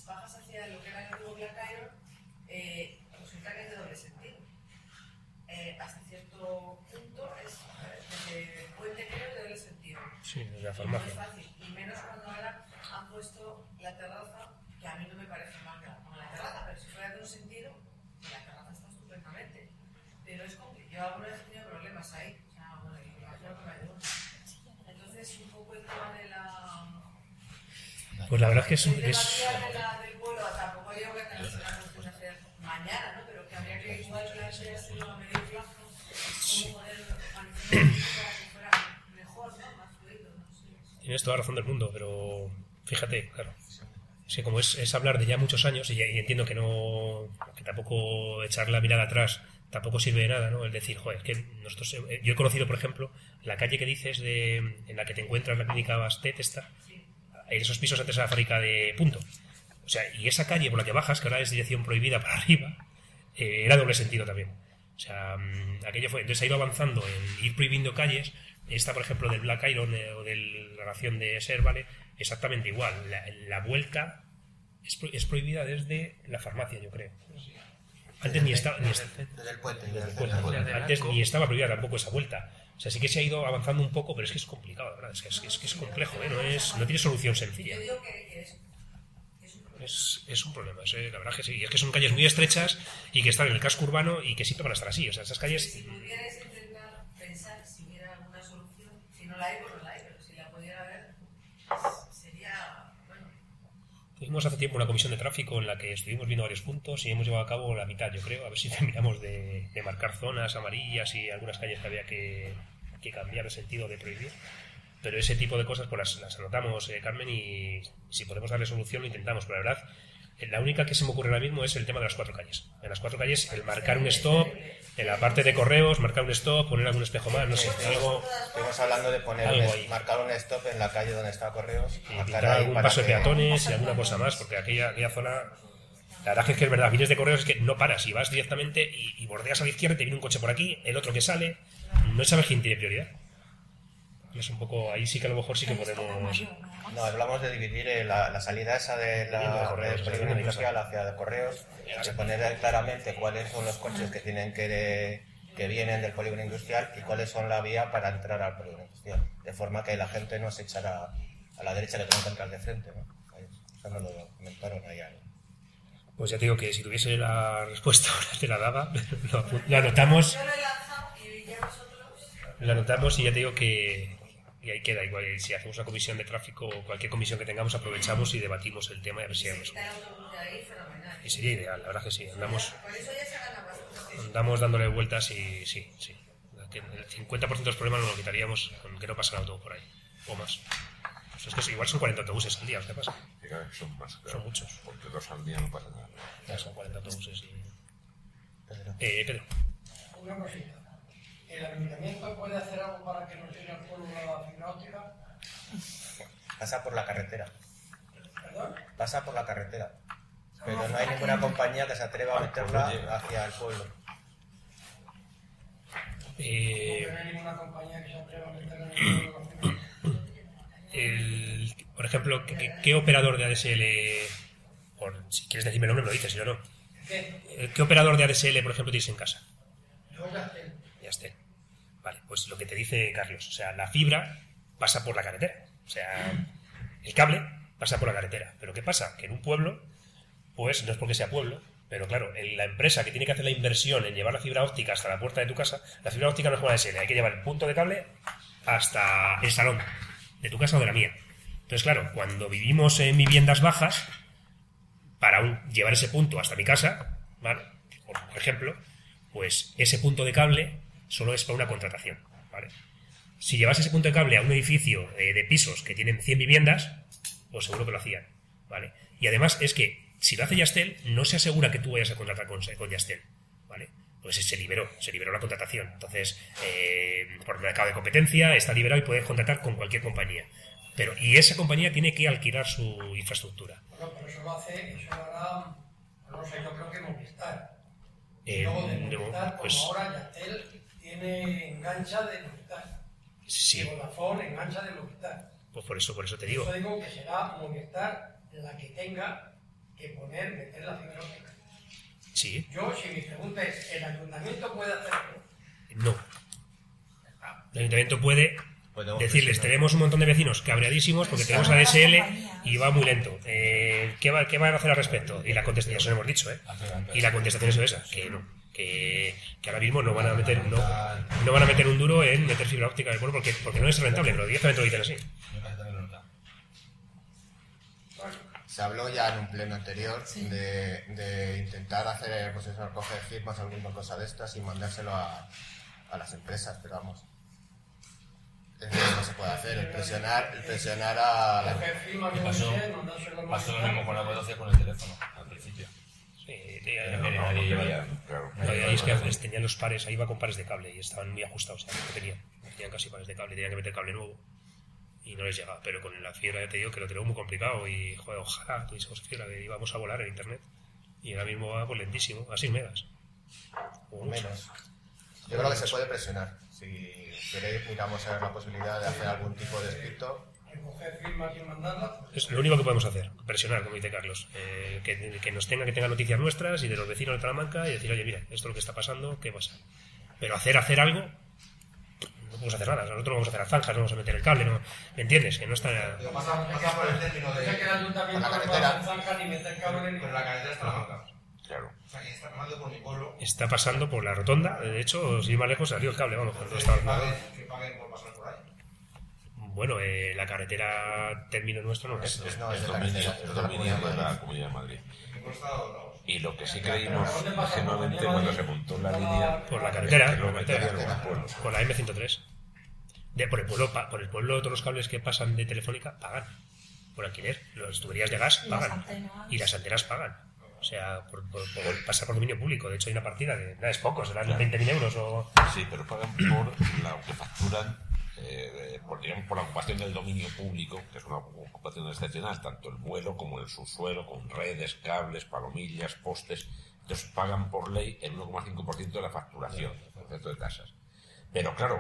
bajas hacia lo que era el antiguo Black Iron, resulta que es de doble sentido. Hasta cierto punto es desde el puente creo de doble sentido. Sí, desde la No farmacia. es fácil, y menos cuando ahora han puesto la terraza, que a mí no me parece mal que la pongan la terraza, pero si fuera de un sentido, la terraza está estupendamente. Pero es complicado. Yo alguna vez he tenido problemas ahí, o sea, bueno, y imagino que me ayudan. Entonces, un poco el tema de la... Pues la verdad es que El tema es del vuelo, tampoco digo que tenga que ser una cuestión de hacer mañana, ¿no? Pero que habría que igual planteárselo a medio plazo, cómo poder organizar para que fuera mejor, ¿no? Más fluido, no sé. tienes toda la razón del mundo, pero fíjate, claro. Es que como es hablar de ya muchos años, y entiendo que no, que tampoco echar la mirada atrás tampoco sirve de nada, ¿no? El decir, joder, es que nosotros, yo he conocido, por ejemplo, la calle que dices en la que te encuentras la clínica Bastet, esta, en esos pisos antes de la fábrica de Punto. O sea, y esa calle por la que bajas, que ahora es dirección prohibida para arriba, era doble sentido también. O sea, aquello fue, entonces ha ido avanzando en ir prohibiendo calles. Esta, por ejemplo, del Black Iron o de la nación de Ser, ¿vale? Exactamente igual. La vuelta es prohibida desde la farmacia, yo creo. Antes ni estaba... Desde el puente. Antes ni estaba prohibida tampoco esa vuelta. O sea, sí que se ha ido avanzando un poco, pero es que es complicado, la verdad. Es que es complejo, ¿eh? No tiene solución sencilla. Yo digo que es un problema. Es un problema, la verdad que sí. Es que son calles muy estrechas y que están en el casco urbano y que siempre van a estar así. O sea, esas calles... Si pudierais intentar pensar si hubiera alguna solución, si no la hay, pues no la hay, pero si la pudiera haber, sería, bueno. Tuvimos hace tiempo una comisión de tráfico en la que estuvimos viendo varios puntos y hemos llevado a cabo la mitad, yo creo, a ver si terminamos de marcar zonas amarillas y algunas calles que había que cambiar el sentido de prohibir. Pero ese tipo de cosas pues las anotamos, Carmen, y si podemos darle solución lo intentamos. Pero la verdad, la única que se me ocurre ahora mismo es el tema de las 4 calles. En las 4 calles, el marcar un stop, en la parte de correos, marcar un stop, poner algún espejo más, no sé, algo... Estuvimos hablando de Algo ahí. marcar un stop en la calle donde está Correos. Y pintar algún paso de peatones y alguna cosa más, porque aquella zona... La verdad es que es verdad, vienes de correos es que no paras y vas directamente y bordeas a la izquierda y te viene un coche por aquí, el otro que sale, no sabes quién tiene prioridad. Y es un poco, ahí sí que a lo mejor sí que podemos... No, hablamos de dividir la salida esa de la Correos, del polígono industrial hacia de Correos, de poner claramente cuáles son los coches que tienen que vienen del polígono industrial y cuáles son la vía para entrar al polígono industrial, de forma que la gente no se echara a la derecha, que tenga que entrar de frente, ¿no? Eso nos lo comentaron allá, ¿no? Pues ya te digo que si tuviese la respuesta ahora te la daba, la anotamos, Yo lo he lanzado y ya vosotros... la anotamos y ya te digo que ahí queda. Igual si hacemos una comisión de tráfico o cualquier comisión que tengamos, aprovechamos y debatimos el tema y a ver si hay Está el autobús de ahí, fenomenal. Y sería ideal, la verdad que sí. Por eso ya se gana bastante. Andamos dándole vueltas y sí. Que el 50% de los problemas nos lo quitaríamos con que no pasa el autobús por ahí, o más. Pues es que igual son 40 autobuses al día, ¿qué pasa? Son más, claro. Son muchos. Porque 2 al día no pasa nada. Ya son 40 autobuses y... Pedro. Pedro. Una cosita. ¿El ayuntamiento puede hacer algo para que no llegue al pueblo la fibra óptica? Pasa por la carretera. ¿Perdón? Pasa por la carretera. Pero no hay ninguna compañía que se atreva a meterla hacia el pueblo. No hay ninguna compañía que se atreva a meterla en el pueblo la fibra óptica. Por ejemplo, ¿qué operador de ADSL, si quieres decirme el nombre me lo dices, si no, no. ¿Qué operador de ADSL, por ejemplo, tienes en casa? Yo ya tengo. Yastel. Vale, pues lo que te dice Carlos, o sea, la fibra pasa por la carretera, o sea, el cable pasa por la carretera, pero ¿qué pasa? Que en un pueblo, pues no es porque sea pueblo, pero claro, la empresa que tiene que hacer la inversión en llevar la fibra óptica hasta la puerta de tu casa, la fibra óptica no es como ADSL, hay que llevar el punto de cable hasta el salón de tu casa o de la mía. Entonces, claro, cuando vivimos en viviendas bajas, para llevar ese punto hasta mi casa, ¿vale? Por ejemplo, pues ese punto de cable solo es para una contratación, ¿vale? Si llevas ese punto de cable a un edificio de pisos que tienen 100 viviendas, pues seguro que lo hacían, ¿vale? Y además es que si lo hace Yastel, no se asegura que tú vayas a contratar con Yastel, ¿vale? Pues se liberó la contratación. Entonces, por mercado de competencia, está liberado y puedes contratar con cualquier compañía. Y esa compañía tiene que alquilar su infraestructura. Bueno, pero eso lo hará, no sé, yo creo que Movistar. Y luego de Movistar, pues, como ahora Yastel tiene engancha de Movistar. Sí. Y Vodafone engancha de Movistar. Pues por eso te digo. Yo digo que será Movistar la que tenga meter la fibra óptica. Sí. Yo, si mi pregunta es, ¿el ayuntamiento puede hacerlo? No. El ayuntamiento puede Podemos decirles, presionar. tenemos un montón de vecinos cabreadísimos porque tenemos ADSL y va muy lento. ¿Qué van a hacer al respecto? Y la contestación, ya se lo hemos dicho, y la contestación es esa, que no. Que ahora mismo no van a meter un duro en meter fibra óptica en el pueblo porque no es rentable, pero directamente lo dicen así. Se habló ya en un pleno anterior de intentar hacer, pues eso, recoger firmas, alguna cosa de estas y mandárselo a las empresas, pero vamos. Eso no se puede hacer, el presionar a la... Coger firma que Pasó muy bien, mandárselo al pasó lo magistrado. mismo con la voz con el teléfono, al principio. Sí, Nadie lleva- Claro. ahí es que tenían los pares, ahí iba con pares de cable y estaban muy ajustados, ¿sabes? No tenían casi pares de cable, tenían que meter cable nuevo y no les llegaba, pero con la fibra ya te digo que lo tenemos muy complicado y joder, ojalá tuviésemos fibra que íbamos a volar en internet y ahora mismo va pues lentísimo, a 6 megas o mucho. Menos. Yo creo que se puede presionar. Si queréis, miramos a ver la posibilidad de hacer algún tipo de escrito. Recoger firmas y mandarlas. Es lo único que podemos hacer, presionar, como dice Carlos, que nos que tenga noticias nuestras y de los vecinos de Talamanca y decir, oye, mira, esto es lo que está pasando, ¿qué pasa? Pero hacer algo, no podemos hacer nada. Nosotros vamos a hacer las zanjas, no vamos a meter el cable, ¿no? ¿Me entiendes? Que no está... Pasa por el término O sea que el de... ayuntamiento Con la no puede carretera. hacer zanja ni meter cable ni Pero la carretera está manca. Claro. O sea, que está pasando por mi pueblo. Está pasando por la rotonda, de hecho, sin ir más lejos salió el cable, vamos, cuando estaba... Que paguen por pasar por ahí. Bueno, la carretera término nuestro no es. No, es Es de la dominio carretera, es de la dominio Comunidad de de la Madrid. Comunidad de Madrid. En Costa Dorados. Y lo que sí creímos ingenuamente cuando se montó la línea Por la carretera, es que lo por la carretera. metían en los pueblos. Por la M103. Por el pueblo todos los cables que pasan de Telefónica pagan. Por alquiler. Las tuberías de gas Y las pagan. antenas. Y las antenas pagan. O sea, pasa por dominio público. De hecho, hay una partida de... Nada, es poco, serán 20.000 euros o... Sí, pero pagan por lo que facturan, digamos, por la ocupación del dominio público, que es una ocupación excepcional, tanto el vuelo como el subsuelo, con redes, cables, palomillas, postes. Entonces pagan por ley el 1,5% de la facturación, el concepto de casas. Pero claro,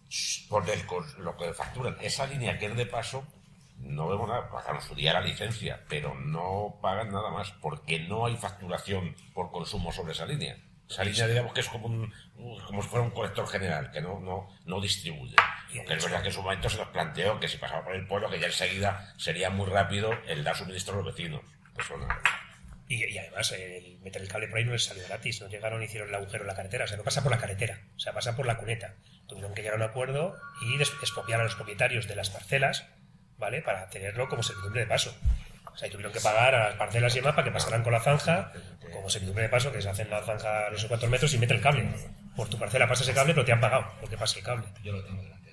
lo que facturan, esa línea que es de paso, no vemos nada, pagaron su día la licencia, pero no pagan nada más, porque no hay facturación por consumo sobre esa línea. Esa línea, digamos que es como como si fuera un colector general, que no distribuye. Que es verdad que en su momento se nos planteó que si pasaba por el pueblo, que ya enseguida sería muy rápido el dar suministro a los vecinos. Eso no. Y además, el meter el cable por ahí no les salió gratis. No llegaron y hicieron el agujero en la carretera. O sea, no pasa por la carretera. O sea, pasa por la cuneta. Tuvieron que llegar a un acuerdo y expropiar a los propietarios de las parcelas, ¿vale? Para tenerlo como servidumbre de paso. O sea, y tuvieron que pagar a las parcelas y demás para que pasaran con la zanja como servidumbre de paso, que se hacen la zanja a no sé cuántos metros y mete el cable. Por tu parcela pasa ese cable, pero te han pagado porque pasa el cable. Yo lo tengo delante.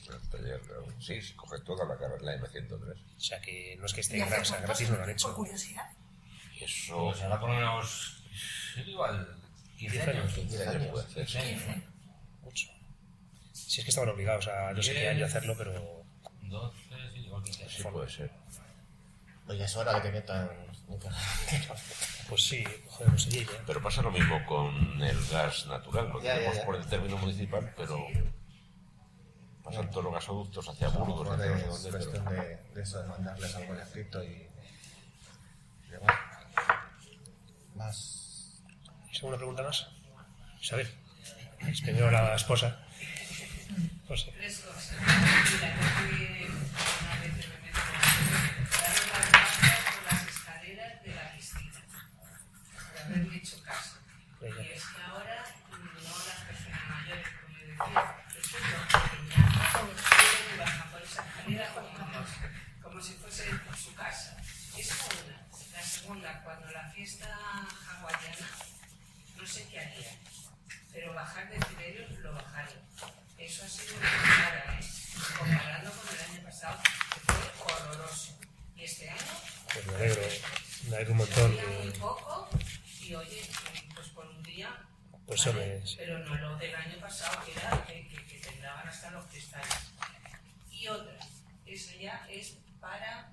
Sí, se coge toda la M103. O sea, que no es que esté ¿Y hace gratis, cuántos? gratis no lo han Por hecho. curiosidad. Eso Pues ahora por lo menos, igual, 15 años. 15 años puede ser. 15 años. Mucho. Si es que estaban obligados a no sé qué año hacerlo, pero 12, sí, igual 15 años. Sí puede ser. Oye, es hora de que metan... pues sí, joder, no sé qué. Pero pasa lo mismo con el gas natural. Lo Ya, tenemos ya. por el término municipal, pero pasan todos los gasoductos hacia Burgos, hacia no sé Es dónde. cuestión Pero... de eso, de mandarles algo en escrito y bueno. Más... ¿Alguna pregunta más? Isabel. Es primero la esposa. No sé. Tres cosas. Mira, yo fui una vez de repente darle las gracias por las escaleras de la piscina, por haberme hecho caso. Y es que ahora no las personas mayores, como yo decía, resulta que ya todos suben y bajan por esa escalera como si fuese su casa. Esa una. La segunda, cuando la fiesta hawaiana, no sé qué haría, pero bajar de decibelios lo bajaron. Eso ha sido una cara, comparando con el año pasado, que fue horroroso. Y este año, Pues me alegro un montón. había muy poco, y oye, pues por un día, Pues vale, hombre, pero no lo del año pasado, que era que temblaban hasta los cristales. Y otra, esa ya es para,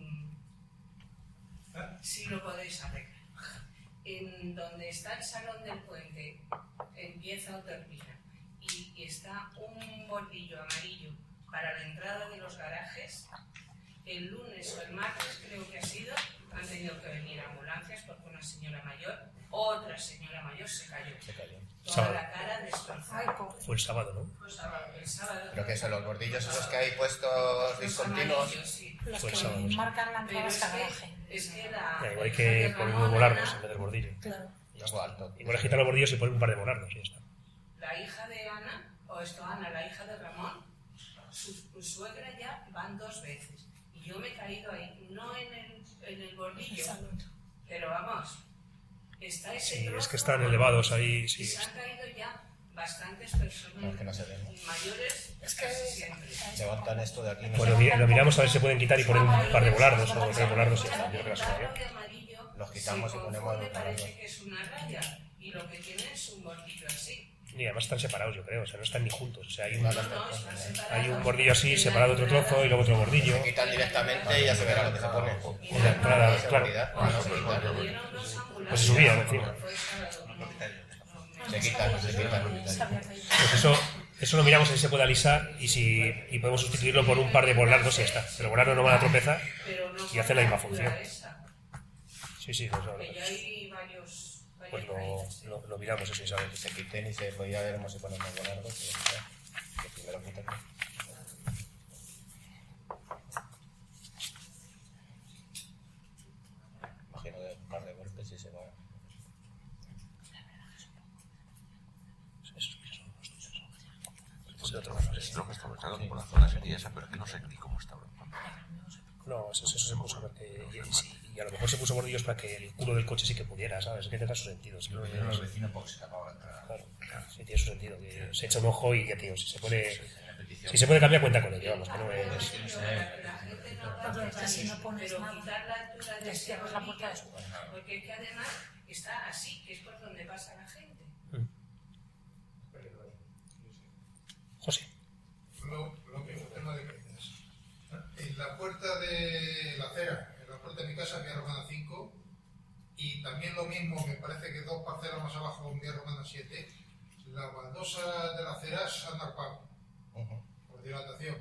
si lo podéis arreglar. En donde está el salón del puente, empieza o termina, y está un bordillo amarillo para la entrada de los garajes, el lunes o el martes creo que ha sido, han tenido que venir ambulancias porque una señora mayor, otra señora mayor se cayó. Toda Sábado. la cara destrozada. Fue el sábado, ¿no? Fue el sábado. Pero que son los bordillos esos que hay puestos discontinuos. Amarillos, sí. Los Fue el que sábado, sí. marcan la entrada Pero hasta garaje. es que la Igual hay hija que de poner Ramón, unos volardos Ana, en vez del bordillo. Claro. Algo alto. Igual quitar los bordillos y poner un par de volardos y ya está. la hija de Ana, Ana, la hija de Ramón, su suegra ya van 2 veces. Y yo me he caído ahí, no en el bordillo, pero vamos, está ese Sí, trozo, es que están elevados ahí, y sí. se han caído ya bastantes personas No, es que no se ven. mayores, Es que casi siempre. Levantan esto de aquí. No Pues sé. lo miramos a ver si se pueden quitar y poner un par de volardos o 3 volardos y ya está. Yo creo que la solución. El de amarillo Los quitamos se y ponemos confunde, los parece volardos. que es una raya, y lo que tiene es un bordillo así. Y además están separados, yo creo, o sea, no están ni juntos. O sea, hay No, están separados. hay un bordillo así separado de otro trozo y luego otro bordillo. Se quitan directamente y ya se verá lo que se pone. Y la entrada, claro. Seguridad. Cuando Se quitan. vinieron los ambulantes, Pues se subían encima. fue sábado, Se quitan. Pues eso lo miramos si se puede alisar y podemos sustituirlo por un par de volardos y ya está. Pero volardos no van a tropezar pero no y hacen la misma con función. esa, Sí, sí, pues, que ya hay varias pues caídas. lo miramos eso, Isabel. Que se quiten y se ya veremos si ponemos volardos. Que primero quitan. Imagino que un par de golpes y se va. Es el otro. Es lo que está marcado por la zona sería esa, pero es que no sé ni cómo está. No, eso se puso porque... Y a lo mejor se puso bordillos para que el culo del coche sí que pudiera, ¿sabes? Es que tenga su sentido. ¿Sí? Lo vieron los vecinos porque se tapaba la entrada. Claro, sí tiene su sentido. Que se echa un ojo y ya, tío, si se puede Repetición. cambiar, cuenta con ello, vamos, que no es... La gente no da Oye, que si no pones pero nada, quitar la altura de les ese cierras la puerta de su bordillo, porque es que además está así, que es por donde pasa la gente. José. Lo mismo, tema de caídas. En la puerta de la acera, en la puerta de mi casa, Vía Romana 5, y también lo mismo, me parece que 2 parcelas más abajo, en Vía Romana 7, las baldosas de la acera se han arpado por dilatación.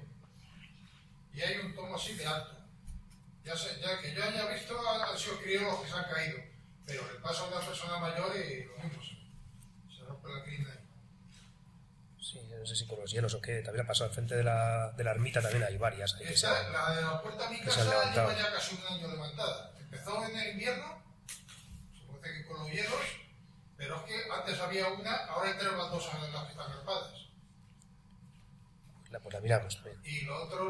Y hay un tomo así de alto. Ya que yo haya visto, han sido críos los que se han caído, pero le pasa a una persona mayor y lo mismo, se rompe la crina ahí. Sí, yo no sé si con los hielos o qué. También ha pasado al frente de la ermita, también hay varias. Ahí que se Esta, la de la puerta de mi que se han casa levantado. lleva ya casi un año levantada. Empezó en el invierno, supongo que con los hielos, pero es que antes había una, ahora hay 3 baldosas en las que están arpadas. pues la miramos también. Y lo otro,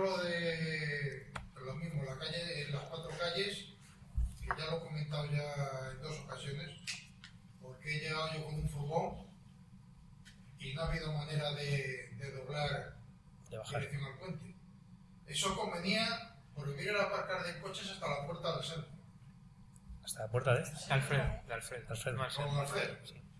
lo mismo, la calle, las 4 calles, que ya lo he comentado ya en 2 ocasiones, porque he llegado yo con un furgón y no ha habido manera de doblar De bajar. dirección al puente. Eso convenía prohibir el aparcar de coches hasta la puerta del centro. Hasta la puerta de... Alfredo. Con Alfredo.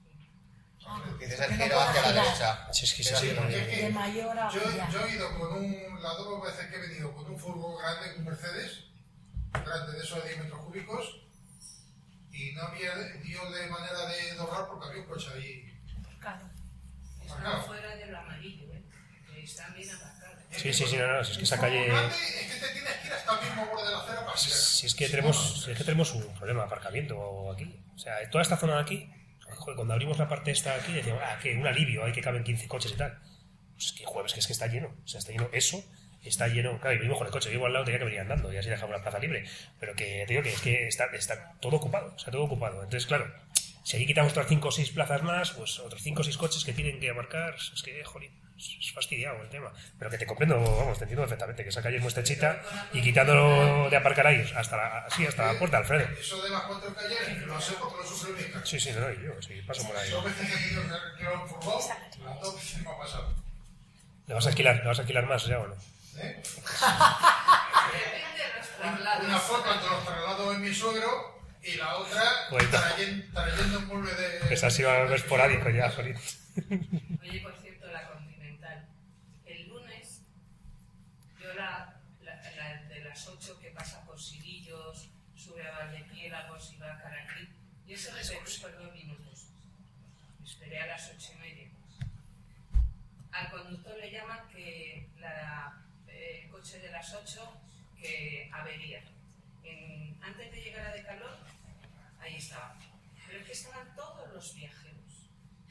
Dices el giro hacia la derecha. Sí, es que Giro sí, hacia la sí. derecha. De mayor a mayor. Yo he ido con las 2 veces que he venido con un furgón grande, un Mercedes, grande de esos de 10 metros cúbicos, y no había dio de manera de doblar porque había un coche ahí. Claro. Están fuera de lo amarillo, que están bien aparcados. Sí, no, si es que esa calle... Grande es que te tienes que ir hasta el mismo borde de la acera para girar. Si es que tenemos un problema de aparcamiento aquí. O sea, toda esta zona de aquí, joder, cuando abrimos la parte esta de aquí, decíamos, que un alivio, hay que caben 15 coches y tal. Pues es que jueves, que es que está lleno. O sea, está lleno eso, está lleno... Claro, y vivimos con el coche, vivo al lado, tenía que venir andando y así dejamos la plaza libre. Pero que te digo que es que está todo ocupado, o sea, todo ocupado. Entonces, claro, si allí quitamos otras 5 o 6 plazas más, pues otros 5 o 6 coches que tienen que aparcar, es que, jolín, es fastidiado el tema. Pero que te comprendo, vamos, te entiendo perfectamente, que esa calle es muy estrechita y quitándolo de aparcar ahí hasta la puerta, Alfredo. Eso de las 4 calles, lo sé porque lo sufre mi casa. Sí, no, y yo, sí, paso por ahí. 2 veces he tenido que alquilar un furgón, las 2 veces me ha pasado. ¿Le vas a alquilar más ya o no? ¿Eh? Depende de los traslados. Una foto entre los traslados de mi suegro y la otra Pues, trayendo un mueble de... Pues ha sido algo esporádico ya, jolín. Oye, por cierto, la Continental. El lunes, yo la de las 8 que pasa por Sirillos, sube a Valdepiélagos y va a Caraquí, y eso le pedí por 2 minutos. Me esperé a las 8:30. Al conductor le llaman que el coche de las 8 que avería. En antes de llegar a Decalón, ahí estaba. Pero es que estaban todos los viajeros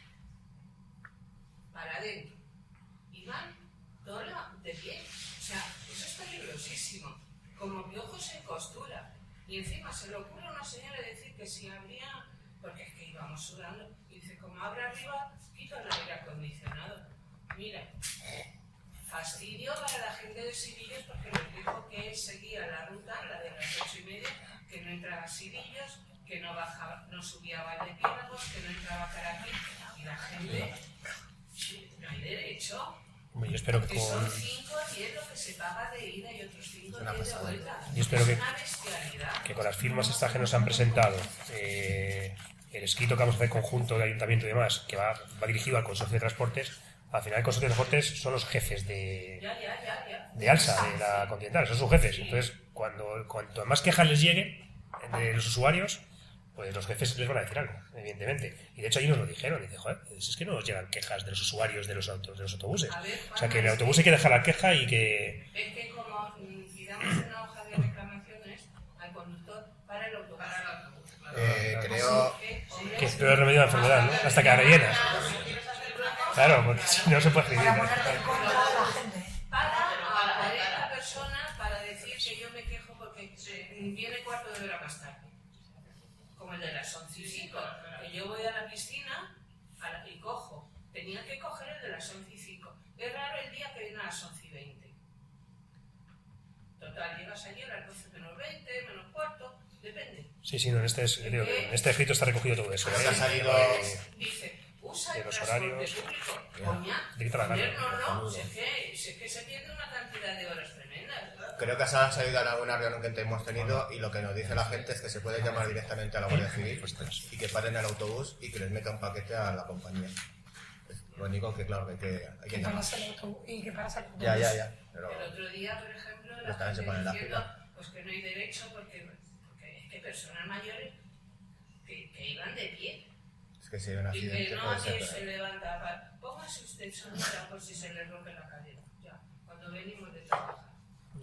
para adentro. Iban todos de pie. O sea, eso es peligrosísimo. Como piojos en costura. Y encima se le ocurre a una señora decir que si habría, porque es que íbamos sudando, y dice, como abra arriba, quita el aire acondicionado. Mira, fastidio para la gente de Sirillos porque les dijo que él seguía la ruta, la de las 8:30, que no entraba a Sirillos, que no bajaba, no subía a Valdepiélagos, que no entraba a Caraquí, y la gente, no hay derecho. Yo espero que son 5 o 10 lo que se paga de ida y otros 5 o 10 de vuelta. Yo espero es una bestialidad. que con las firmas estas que nos han presentado, el escrito que vamos a hacer conjunto de ayuntamiento y demás, que va dirigido al consorcio de transportes, al final el consorcio de transportes son los jefes de ALSA, de la Continental, son sus jefes. Entonces, cuanto más quejas les lleguen de los usuarios, pues los jefes les van a decir algo, evidentemente. Y de hecho ahí nos lo dijeron, dice, joder, es que no nos llegan quejas de los usuarios de los autobuses. O sea que en el autobús hay que dejar la queja y que... Es que como pidamos una hoja de reclamaciones al conductor para el autobús. Creo que es peor remedio de la enfermedad, ¿no? Hasta que la rellenas. Claro, porque si no se puede escribir. Para a la persona para decir que yo me quejo porque viene cuarto de hora más tarde. Como el de las 11:05, que yo voy a la piscina y cojo. Tenía que coger el de las 11:05. Es raro el día que viene a las 11:20. Total, llegas allí a las 12 menos 20, menos cuarto, depende. Sí, no, en este escrito está recogido todo eso. Dice, usa de el los transporte horarios, público. Coña, no, si es que se pierde una cantidad de horas tremendas. Creo que se ha salido en alguna reunión que hemos tenido y lo que nos dice la gente es que se puede llamar directamente a la Guardia Civil y que paren el autobús y que les meta un paquete a la compañía. Lo único que, claro, que hay que llamar. Y que paras el autobús. Ya. Pero el otro día, por ejemplo, la también se gente pone la diciendo fila. pues que no hay derecho porque es que personas mayores que iban de pie. Es que si hay un Y accidente que no puede nadie ser. se levanta. Póngase usted sonora por si se le rompe la cadera. Ya, cuando venimos de trabajar.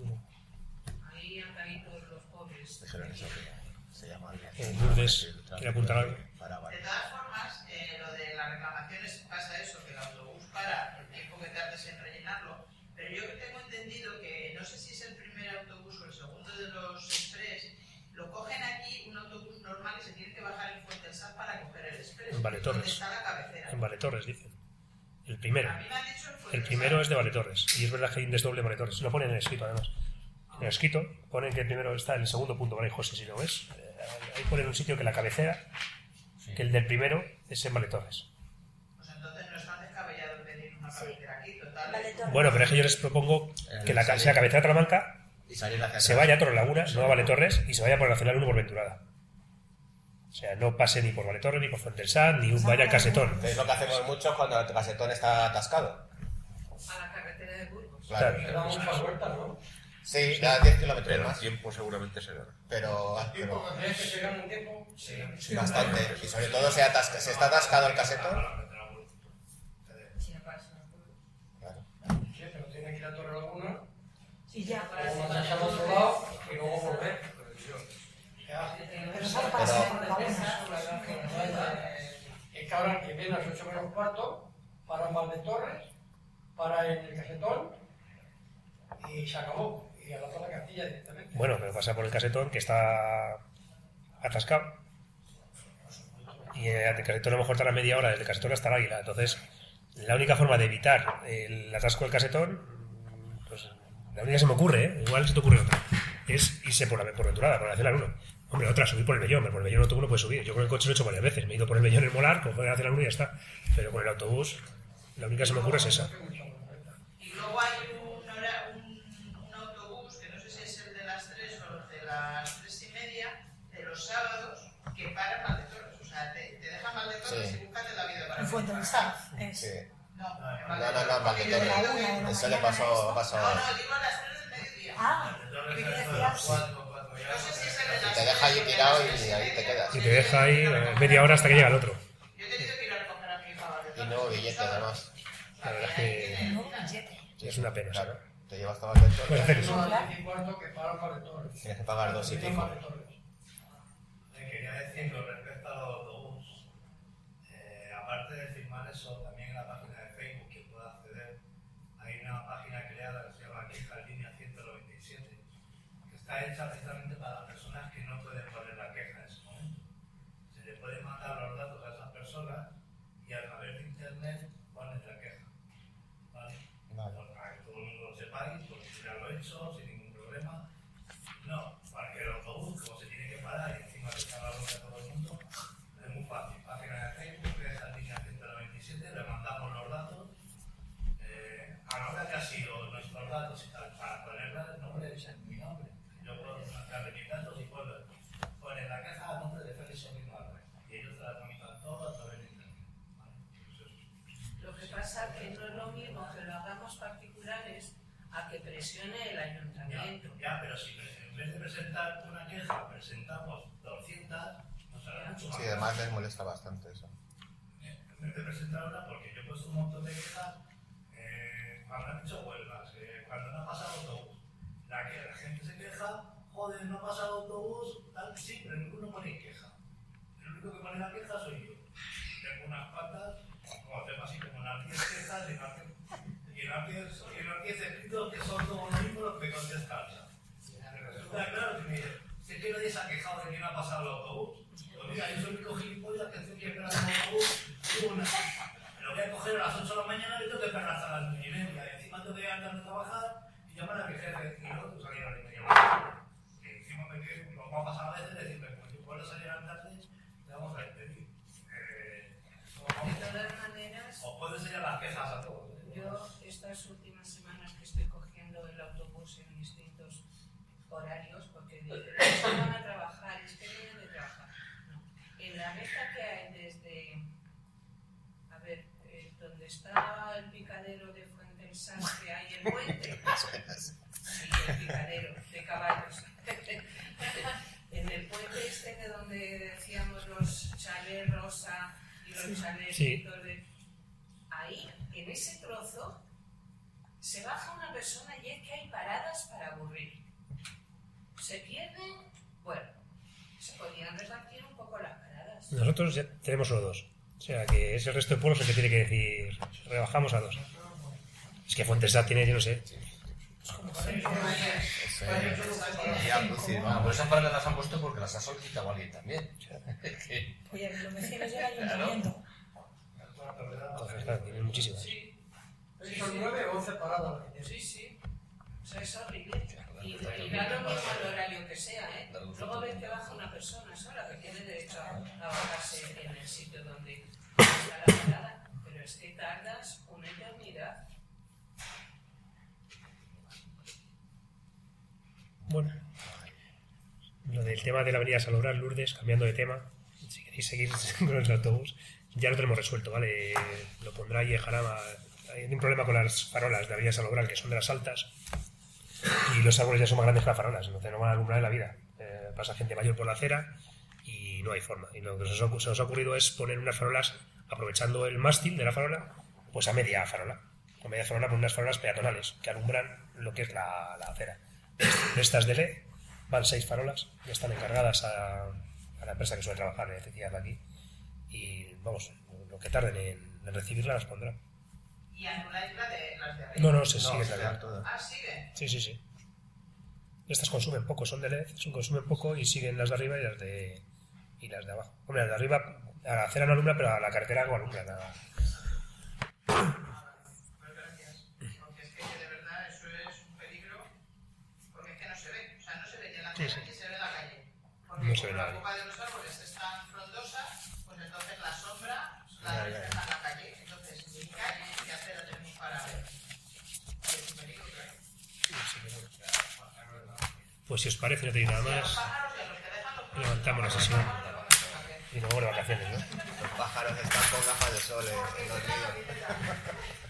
Ahí han caído los pobres. Dijeron eso, que se llama Lourdes, ¿quiere apuntar algo? De todas formas, lo de las reclamaciones pasa eso, que el autobús para el tiempo que tardes en rellenarlo, pero yo tengo entendido que no sé si es el primer autobús o el segundo de los express, lo cogen aquí un autobús normal y se tiene que bajar en Fuente del Sal para coger el express. En Valetorres. ¿Dónde está la cabecera? En Valetorres, dicen. El primero. A mí me han dicho El primero es de Valetorres. Y es verdad que hay un desdoble de Valetorres. Lo ponen en el escrito, además. En el escrito ponen que el primero está en el segundo punto, ¿vale, José? Si lo ves. Ahí ponen un sitio que la cabecera, que el del primero es en Valetorres. Pues entonces no es tan descabellado pedir una cabecera aquí, total. Bueno, pero es que yo les propongo que la sea cabecera de Talamanca se vaya a Torrelaguna, no a Valetorres, y se vaya por el Nacional 1 por Venturada. O sea, no pase ni por Valetorres, ni por Fuentesal, ni vaya al Casetón. Es lo que hacemos mucho cuando el Casetón está atascado. A la carretera de Burgos. Claro. Da muchas vueltas, ¿no? Sí, da 10 kilómetros Pero el más. tiempo seguramente se gana. Pero ¿Crees que se gana un tiempo? Sí. bastante. Y sobre todo si está atascado el Casetón. Claro. Sí, pero tiene que ir a Torrelaguna, Y ya. luego marcharse al otro lado y luego volver. Pero solo para saber la una. Es que ahora que viene a las 8 menos cuarto, para en Valdetorres, para en el Casetón y se acabó. Y a la zona Castilla directamente. Bueno, pero pasa por el Casetón, que está atascado. Y el Casetón a lo mejor tarda media hora desde el Casetón hasta el Águila. Entonces, la única forma de evitar el atasco del Casetón, pues la única que se me ocurre, igual se te ocurre otra, es irse por Venturada, por la Nacional 1. Hombre, otra, subir por el Bellón. Por el Bellón el autobús no puede subir. Yo con el coche lo he hecho varias veces. Me he ido por el Bellón en Molar, cojo la Nacional 1 y ya está. Pero con el autobús, la única que se me ocurre es esa. Y luego hay un autobús, que no sé si es el de las 3 o el de las 3:30, de los sábados, que para en Valdetorres. O sea, te dejan Valdetorres y búscate la vida para En Fuente del Sal. Es. Sí. No, No, Valdetorres. Eso le pasó. No, digo a las 3 del mediodía. Ah, ¿qué decías? No sé si es el de las Te deja ahí tirado y ahí te quedas. Y te deja ahí media hora hasta que llega el otro. Yo he tenido que ir a recoger a mi hija a Valdetorres. Y no billete además. La verdad es que No, billete. es una pena. Claro. Te llevas hasta Valdetorres. Puede hacer eso. No, a las 10 y cuarto que para en Valdetorres. Tienes que pagar 2 y En pico. Valdetorres. decir con respecto al autobús, aparte de firmar eso, también en la página de Facebook, quien pueda acceder, hay una página creada que se llama Queja en Línea 197, que está hecha precisamente para las personas que no pueden poner la queja en ese momento. Se le puede mandar los datos a esas personas y a través de internet ponen la queja. ¿Vale? Para que todo el mundo lo sepáis, porque ya lo he hecho sin ningún problema. No, para que el autobús, como se tiene que parar y encima que está la boca de todo el mundo, es muy fácil. Página de Facebook, que es la línea 197, le mandamos los datos. A la hora que ha sido nuestros datos y tal, para ponerle el nombre, dicen mi nombre. Yo puedo marcarle mis datos y poner la caja a nombre de Félix Solís Álvarez. Y ellos te la tramitan todo a través de internet. ¿Vale? Lo que pasa es que no es lo mismo que lo hagamos particulares a que presione el ayuntamiento. Ya, pero si en vez de presentar una queja, presentamos 200, no será mucho más. Sí, además les molesta bastante eso. En vez de presentar una, porque yo he puesto un montón de quejas cuando han hecho huelgas, cuando no ha pasado autobús. La gente se queja, joder, no ha pasado autobús, tal, sí, pero ninguno pone queja. El único que pone la queja soy yo. Tengo unas cuantas, como tengo así como unas 10 quejas y unos 10 escritos que son todos los mismos los que contestan. Resulta claro que me dice, si es que nadie se ha quejado de que no ha pasado el autobús. Pues mira, yo soy el único gilipollas que tengo que esperar el autobús. Lo voy a coger a las 8 de la mañana y tengo que esperar hasta las 9:30. Y encima tengo que andar a trabajar y llamar a mi jefe. Y luego salir a la 9:30. Y encima lo que va a pasar a veces es decirme, como yo puedo salir a la tarde, le vamos a despedir. De todas maneras, os puedo enseñar las quejas a todos. Yo estas últimas semanas que estoy cogiendo el autobús en distintos horarios, porque dicen, es que van a trabajar, es que vienen de trabajar. No. En la meta que hay desde, a ver, donde está el picadero de Fuente del Sastre, hay el puente. Sí, el picadero de caballos. En el puente este de donde decíamos los chalés rosa y los chalés de... Ahí, en ese trozo, se baja una persona y es que hay paradas para aburrir. Se pierden, bueno, se podrían repartir un poco las paradas. Nosotros ya tenemos solo 2. O sea que es el resto de pueblos el que tiene que decir, rebajamos a 2. Es que Fuentesat tiene, yo no sé. Pues esas paradas las han puesto porque las ha solicitado alguien también. Oye, los vecinos del ayuntamiento. Entonces, claro, tienen muchísimas. Sí. Son 9 o 11 paradas. Sí, sí. O sea, es horrible. Y da lo mismo el horario que sea, ¿eh? Luego ves que baja una persona sola que tiene derecho a bajarse en el sitio donde está la parada, pero es que tardas una eternidad. Bueno, lo del tema de la avenida Salobral, Lourdes, cambiando de tema, si queréis seguir con el autobús, ya lo tenemos resuelto, ¿vale? Lo pondrá ahí Jarama. Hay un problema con las farolas de la avenida Salobral, que son de las altas, y los árboles ya son más grandes que las farolas, entonces no van a alumbrar en la vida. Pasa gente mayor por la acera y no hay forma. Y lo que se nos ha ocurrido es poner unas farolas, aprovechando el mástil de la farola, pues a media farola. Con media farola, poner unas farolas peatonales que alumbran lo que es la acera. De estas de LED van 6 farolas que están encargadas a la empresa que suele trabajar en electricidad aquí, y vamos, lo que tarden en recibirla las pondrán. ¿Y anuláis las de arriba? No, se sigue la todas. Ah, sigue. Sí. Estas consumen poco, son de LED, consumen poco y siguen las de arriba y las de abajo. Hombre, las de arriba a la acera no alumbra, pero a la carretera no alumbra nada. Porque es que de verdad eso es un peligro, porque es que no se ve, o sea, no se ve ni en la Sí. acera ni se ve en la calle. Porque No se ve como la nada. copa de los árboles es tan frondosa, pues entonces la sombra la refleja en la calle. Entonces, ni calle ni acera tenemos para ver. Y es un peligro, claro. Pues si os parece, no tenéis nada Los más, pájaros y a los que dejan los levantamos la sesión y nos vamos de vacaciones, ¿no? Los pájaros están con gafas de sol en los ríos.